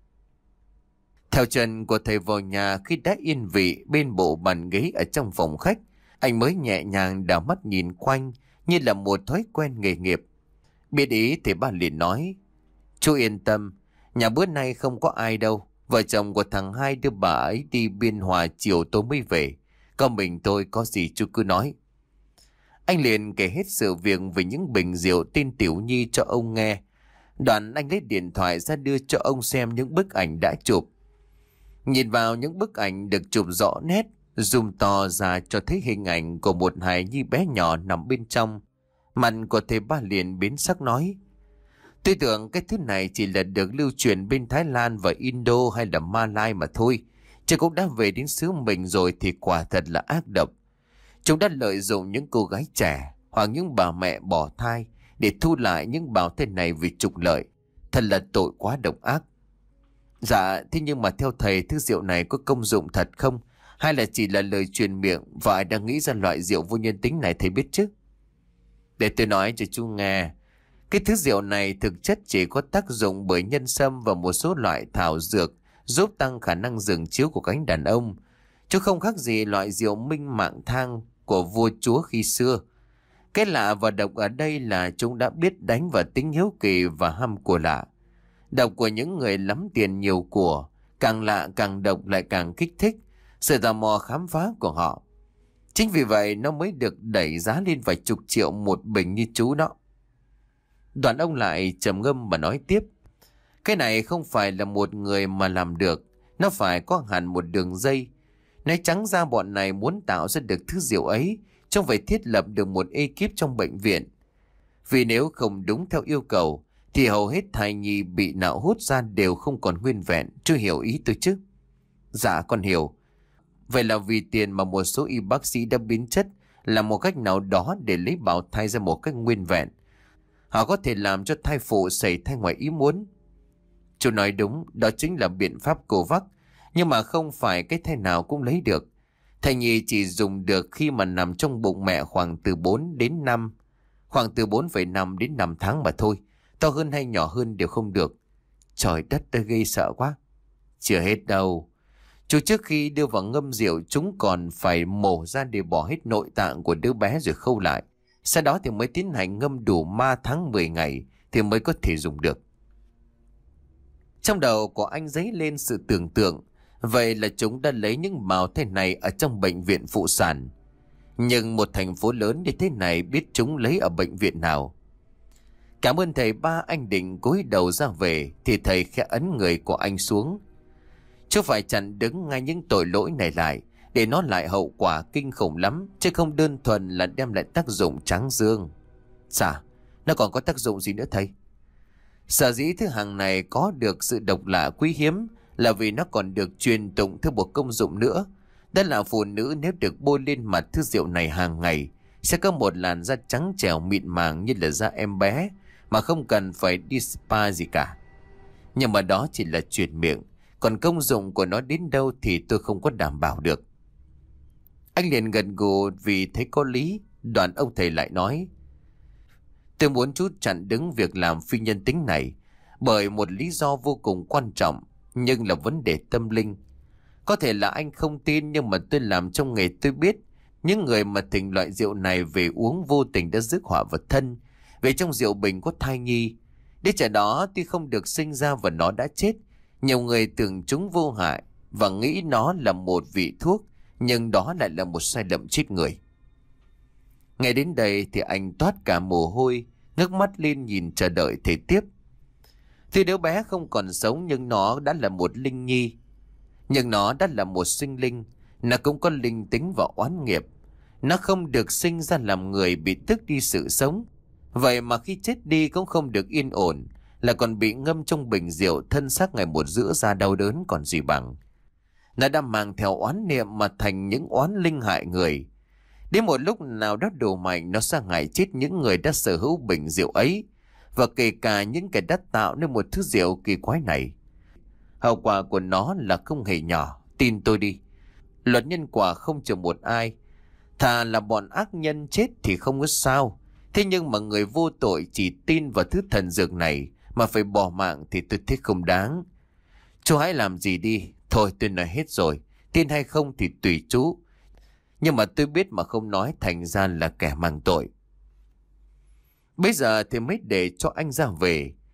Theo chân của thầy vào nhà, khi đã yên vị bên bộ bàn ghế ở trong phòng khách, anh mới nhẹ nhàng đảo mắt nhìn quanh như là một thói quen nghề nghiệp. Biết ý thì ba liền nói: Chú yên tâm, nhà bữa nay không có ai đâu. Vợ chồng của thằng hai đưa bà ấy đi Biên Hòa chiều tối mới về. Còn mình tôi có gì chú cứ nói. Anh liền kể hết sự việc về những bình rượu tên Tiểu Nhi cho ông nghe. Đoạn anh lấy điện thoại ra đưa cho ông xem những bức ảnh đã chụp. Nhìn vào những bức ảnh được chụp rõ nét, zoom to ra cho thấy hình ảnh của một hài nhi bé nhỏ nằm bên trong. Mặt của thầy Ba liền biến sắc nói: tôi tưởng cái thứ này chỉ là được lưu truyền bên Thái Lan và Indo hay là Malai mà thôi. Chứ cũng đã về đến xứ mình rồi thì quả thật là ác độc. Chúng đã lợi dụng những cô gái trẻ hoặc những bà mẹ bỏ thai để thu lại những bào thai này vì trục lợi. Thật là tội quá độc ác. Dạ, thế nhưng mà theo thầy thứ rượu này có công dụng thật không? Hay là chỉ là lời truyền miệng và ai đang nghĩ ra loại rượu vô nhân tính này thầy biết chứ? Để tôi nói cho chú nghe. Cái thứ rượu này thực chất chỉ có tác dụng bởi nhân sâm và một số loại thảo dược giúp tăng khả năng giường chiếu của cánh đàn ông. Chứ không khác gì loại rượu minh mạng thang của vua chúa khi xưa. Cái lạ và độc ở đây là chúng đã biết đánh vào tính hiếu kỳ và ham của lạ. Độc của những người lắm tiền nhiều của, càng lạ càng độc lại càng kích thích sự tò mò khám phá của họ. Chính vì vậy nó mới được đẩy giá lên vài chục triệu một bình như chú đó. Đoạn ông lại trầm ngâm mà nói tiếp: cái này không phải là một người mà làm được, nó phải có hẳn một đường dây. Nói trắng ra bọn này muốn tạo ra được thứ rượu ấy, chúng phải thiết lập được một ekip trong bệnh viện. Vì nếu không đúng theo yêu cầu thì hầu hết thai nhi bị nạo hút ra đều không còn nguyên vẹn. Chưa hiểu ý tôi chứ? Dạ con hiểu. Vậy là vì tiền mà một số y bác sĩ đã biến chất là một cách nào đó để lấy bào thai ra một cách nguyên vẹn. Họ có thể làm cho thai phụ xảy thai ngoài ý muốn. Chú nói đúng, đó chính là biện pháp Covax. Nhưng mà không phải cái thai nào cũng lấy được. Thai nhi chỉ dùng được khi mà nằm trong bụng mẹ khoảng từ bốn đến năm, khoảng từ bốn phẩy năm đến năm tháng mà thôi. To hơn hay nhỏ hơn đều không được. Trời đất ơi, gây sợ quá. Chưa hết đâu. Chú trước khi đưa vào ngâm rượu, chúng còn phải mổ ra để bỏ hết nội tạng của đứa bé rồi khâu lại. Sau đó thì mới tiến hành ngâm đủ ma tháng mười ngày thì mới có thể dùng được. Trong đầu của anh dấy lên sự tưởng tượng. Vậy là chúng đã lấy những bào thai này ở trong bệnh viện phụ sản. Nhưng một thành phố lớn như thế này biết chúng lấy ở bệnh viện nào? Cảm ơn thầy Ba. Anh định cúi đầu ra về thì thầy khẽ ấn người của anh xuống. Chú phải chặn đứng ngay những tội lỗi này lại, để nó lại hậu quả kinh khủng lắm, chứ không đơn thuần là đem lại tác dụng tráng dương. Dạ, nó còn có tác dụng gì nữa thầy? Sở dĩ thứ hàng này có được sự độc lạ quý hiếm là vì nó còn được truyền tụng theo một công dụng nữa. Đó là phụ nữ nếu được bôi lên mặt thứ rượu này hàng ngày sẽ có một làn da trắng trẻo mịn màng như là da em bé, mà không cần phải đi spa gì cả. Nhưng mà đó chỉ là truyền miệng, còn công dụng của nó đến đâu thì tôi không có đảm bảo được. Anh liền gật gù vì thấy có lý. Đoạn ông thầy lại nói: tôi muốn chú chặn đứng việc làm phi nhân tính này bởi một lý do vô cùng quan trọng, nhưng là vấn đề tâm linh. Có thể là anh không tin, nhưng mà tôi làm trong nghề tôi biết. Những người mà thỉnh loại rượu này về uống vô tình đã rước họa vào thân. Vì trong rượu bình có thai nhi. Đứa trẻ đó tuy không được sinh ra và nó đã chết. Nhiều người tưởng chúng vô hại và nghĩ nó là một vị thuốc, nhưng đó lại là một sai lầm chết người. Ngay đến đây thì anh toát cả mồ hôi, ngước mắt lên nhìn chờ đợi thầy tiếp. Tuy đứa bé không còn sống nhưng nó đã là một linh nhi. Nhưng nó đã là một sinh linh. Nó cũng có linh tính và oán nghiệp. Nó không được sinh ra làm người bị tước đi sự sống. Vậy mà khi chết đi cũng không được yên ổn, là còn bị ngâm trong bình rượu, thân xác ngày một rữa ra đau đớn còn gì bằng. Nó đã mang theo oán niệm mà thành những oán linh hại người. Đến một lúc nào đó đủ mạnh, nó sẽ hại chết những người đã sở hữu bình rượu ấy, và kể cả những kẻ đã tạo nên một thứ rượu kỳ quái này. Hậu quả của nó là không hề nhỏ, tin tôi đi. Luật nhân quả không chờ một ai. Thà là bọn ác nhân chết thì không có sao. Thế nhưng mà người vô tội chỉ tin vào thứ thần dược này mà phải bỏ mạng thì tôi thấy không đáng. Chú hãy làm gì đi. Thôi tôi nói hết rồi. Tin hay không thì tùy chú. Nhưng mà tôi biết mà không nói thành ra là kẻ mang tội. Bây giờ thì mới để cho anh ra về.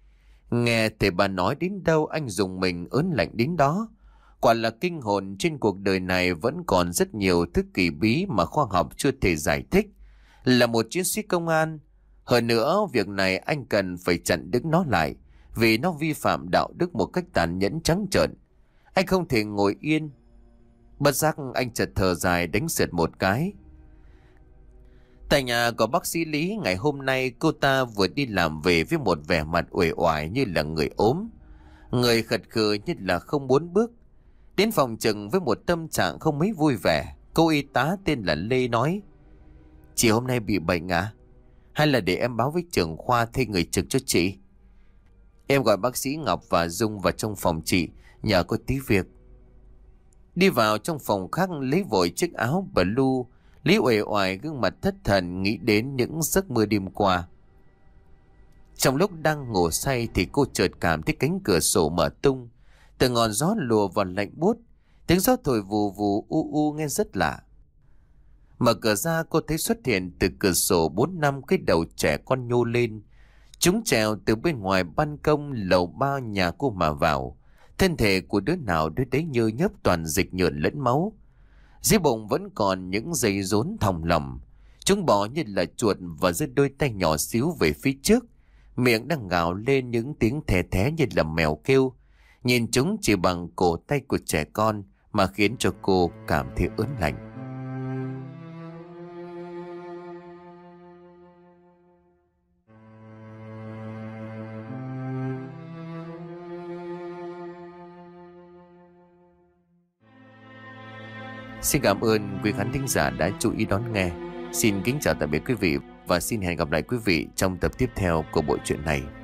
Nghe thầy bà nói đến đâu anh dùng mình ớn lạnh đến đó. Quả là kinh hồn, trên cuộc đời này vẫn còn rất nhiều thứ kỳ bí mà khoa học chưa thể giải thích. Là một chiến sĩ công an, hơn nữa việc này anh cần phải chặn đứng nó lại, vì nó vi phạm đạo đức một cách tàn nhẫn trắng trợn. Anh không thể ngồi yên. Bất giác anh chợt thở dài đánh sượt một cái. Tại nhà của bác sĩ Lý, ngày hôm nay cô ta vừa đi làm về với một vẻ mặt uể oải như là người ốm. Người khật khừ như là không muốn bước. Đến phòng chừng với một tâm trạng không mấy vui vẻ, cô y tá tên là Lê nói: "Chị hôm nay bị bệnh à? Hay là để em báo với trưởng khoa thuê người trực cho chị?" Em gọi bác sĩ Ngọc và Dung vào trong phòng chị, nhờ có tí việc. Đi vào trong phòng khác lấy vội chiếc áo blue, Lý uể oải gương mặt thất thần nghĩ đến những giấc mơ đêm qua. Trong lúc đang ngủ say thì cô chợt cảm thấy cánh cửa sổ mở tung, từ ngọn gió lùa vào lạnh buốt, tiếng gió thổi vù vù u u nghe rất lạ. Mở cửa ra cô thấy xuất hiện từ cửa sổ bốn năm cái đầu trẻ con nhô lên. Chúng trèo từ bên ngoài ban công lầu ba nhà cô mà vào. Thân thể của đứa nào đứa đấy nhơ nhớp toàn dịch nhợn lẫn máu. Dưới bụng vẫn còn những dây rốn thòng lọng. Chúng bò như là chuột và giơ đôi tay nhỏ xíu về phía trước. Miệng đang gào lên những tiếng thè thé như là mèo kêu. Nhìn chúng chỉ bằng cổ tay của trẻ con mà khiến cho cô cảm thấy ớn lạnh. Xin cảm ơn quý khán thính giả đã chú ý đón nghe. Xin kính chào tạm biệt quý vị và xin hẹn gặp lại quý vị trong tập tiếp theo của bộ truyện này.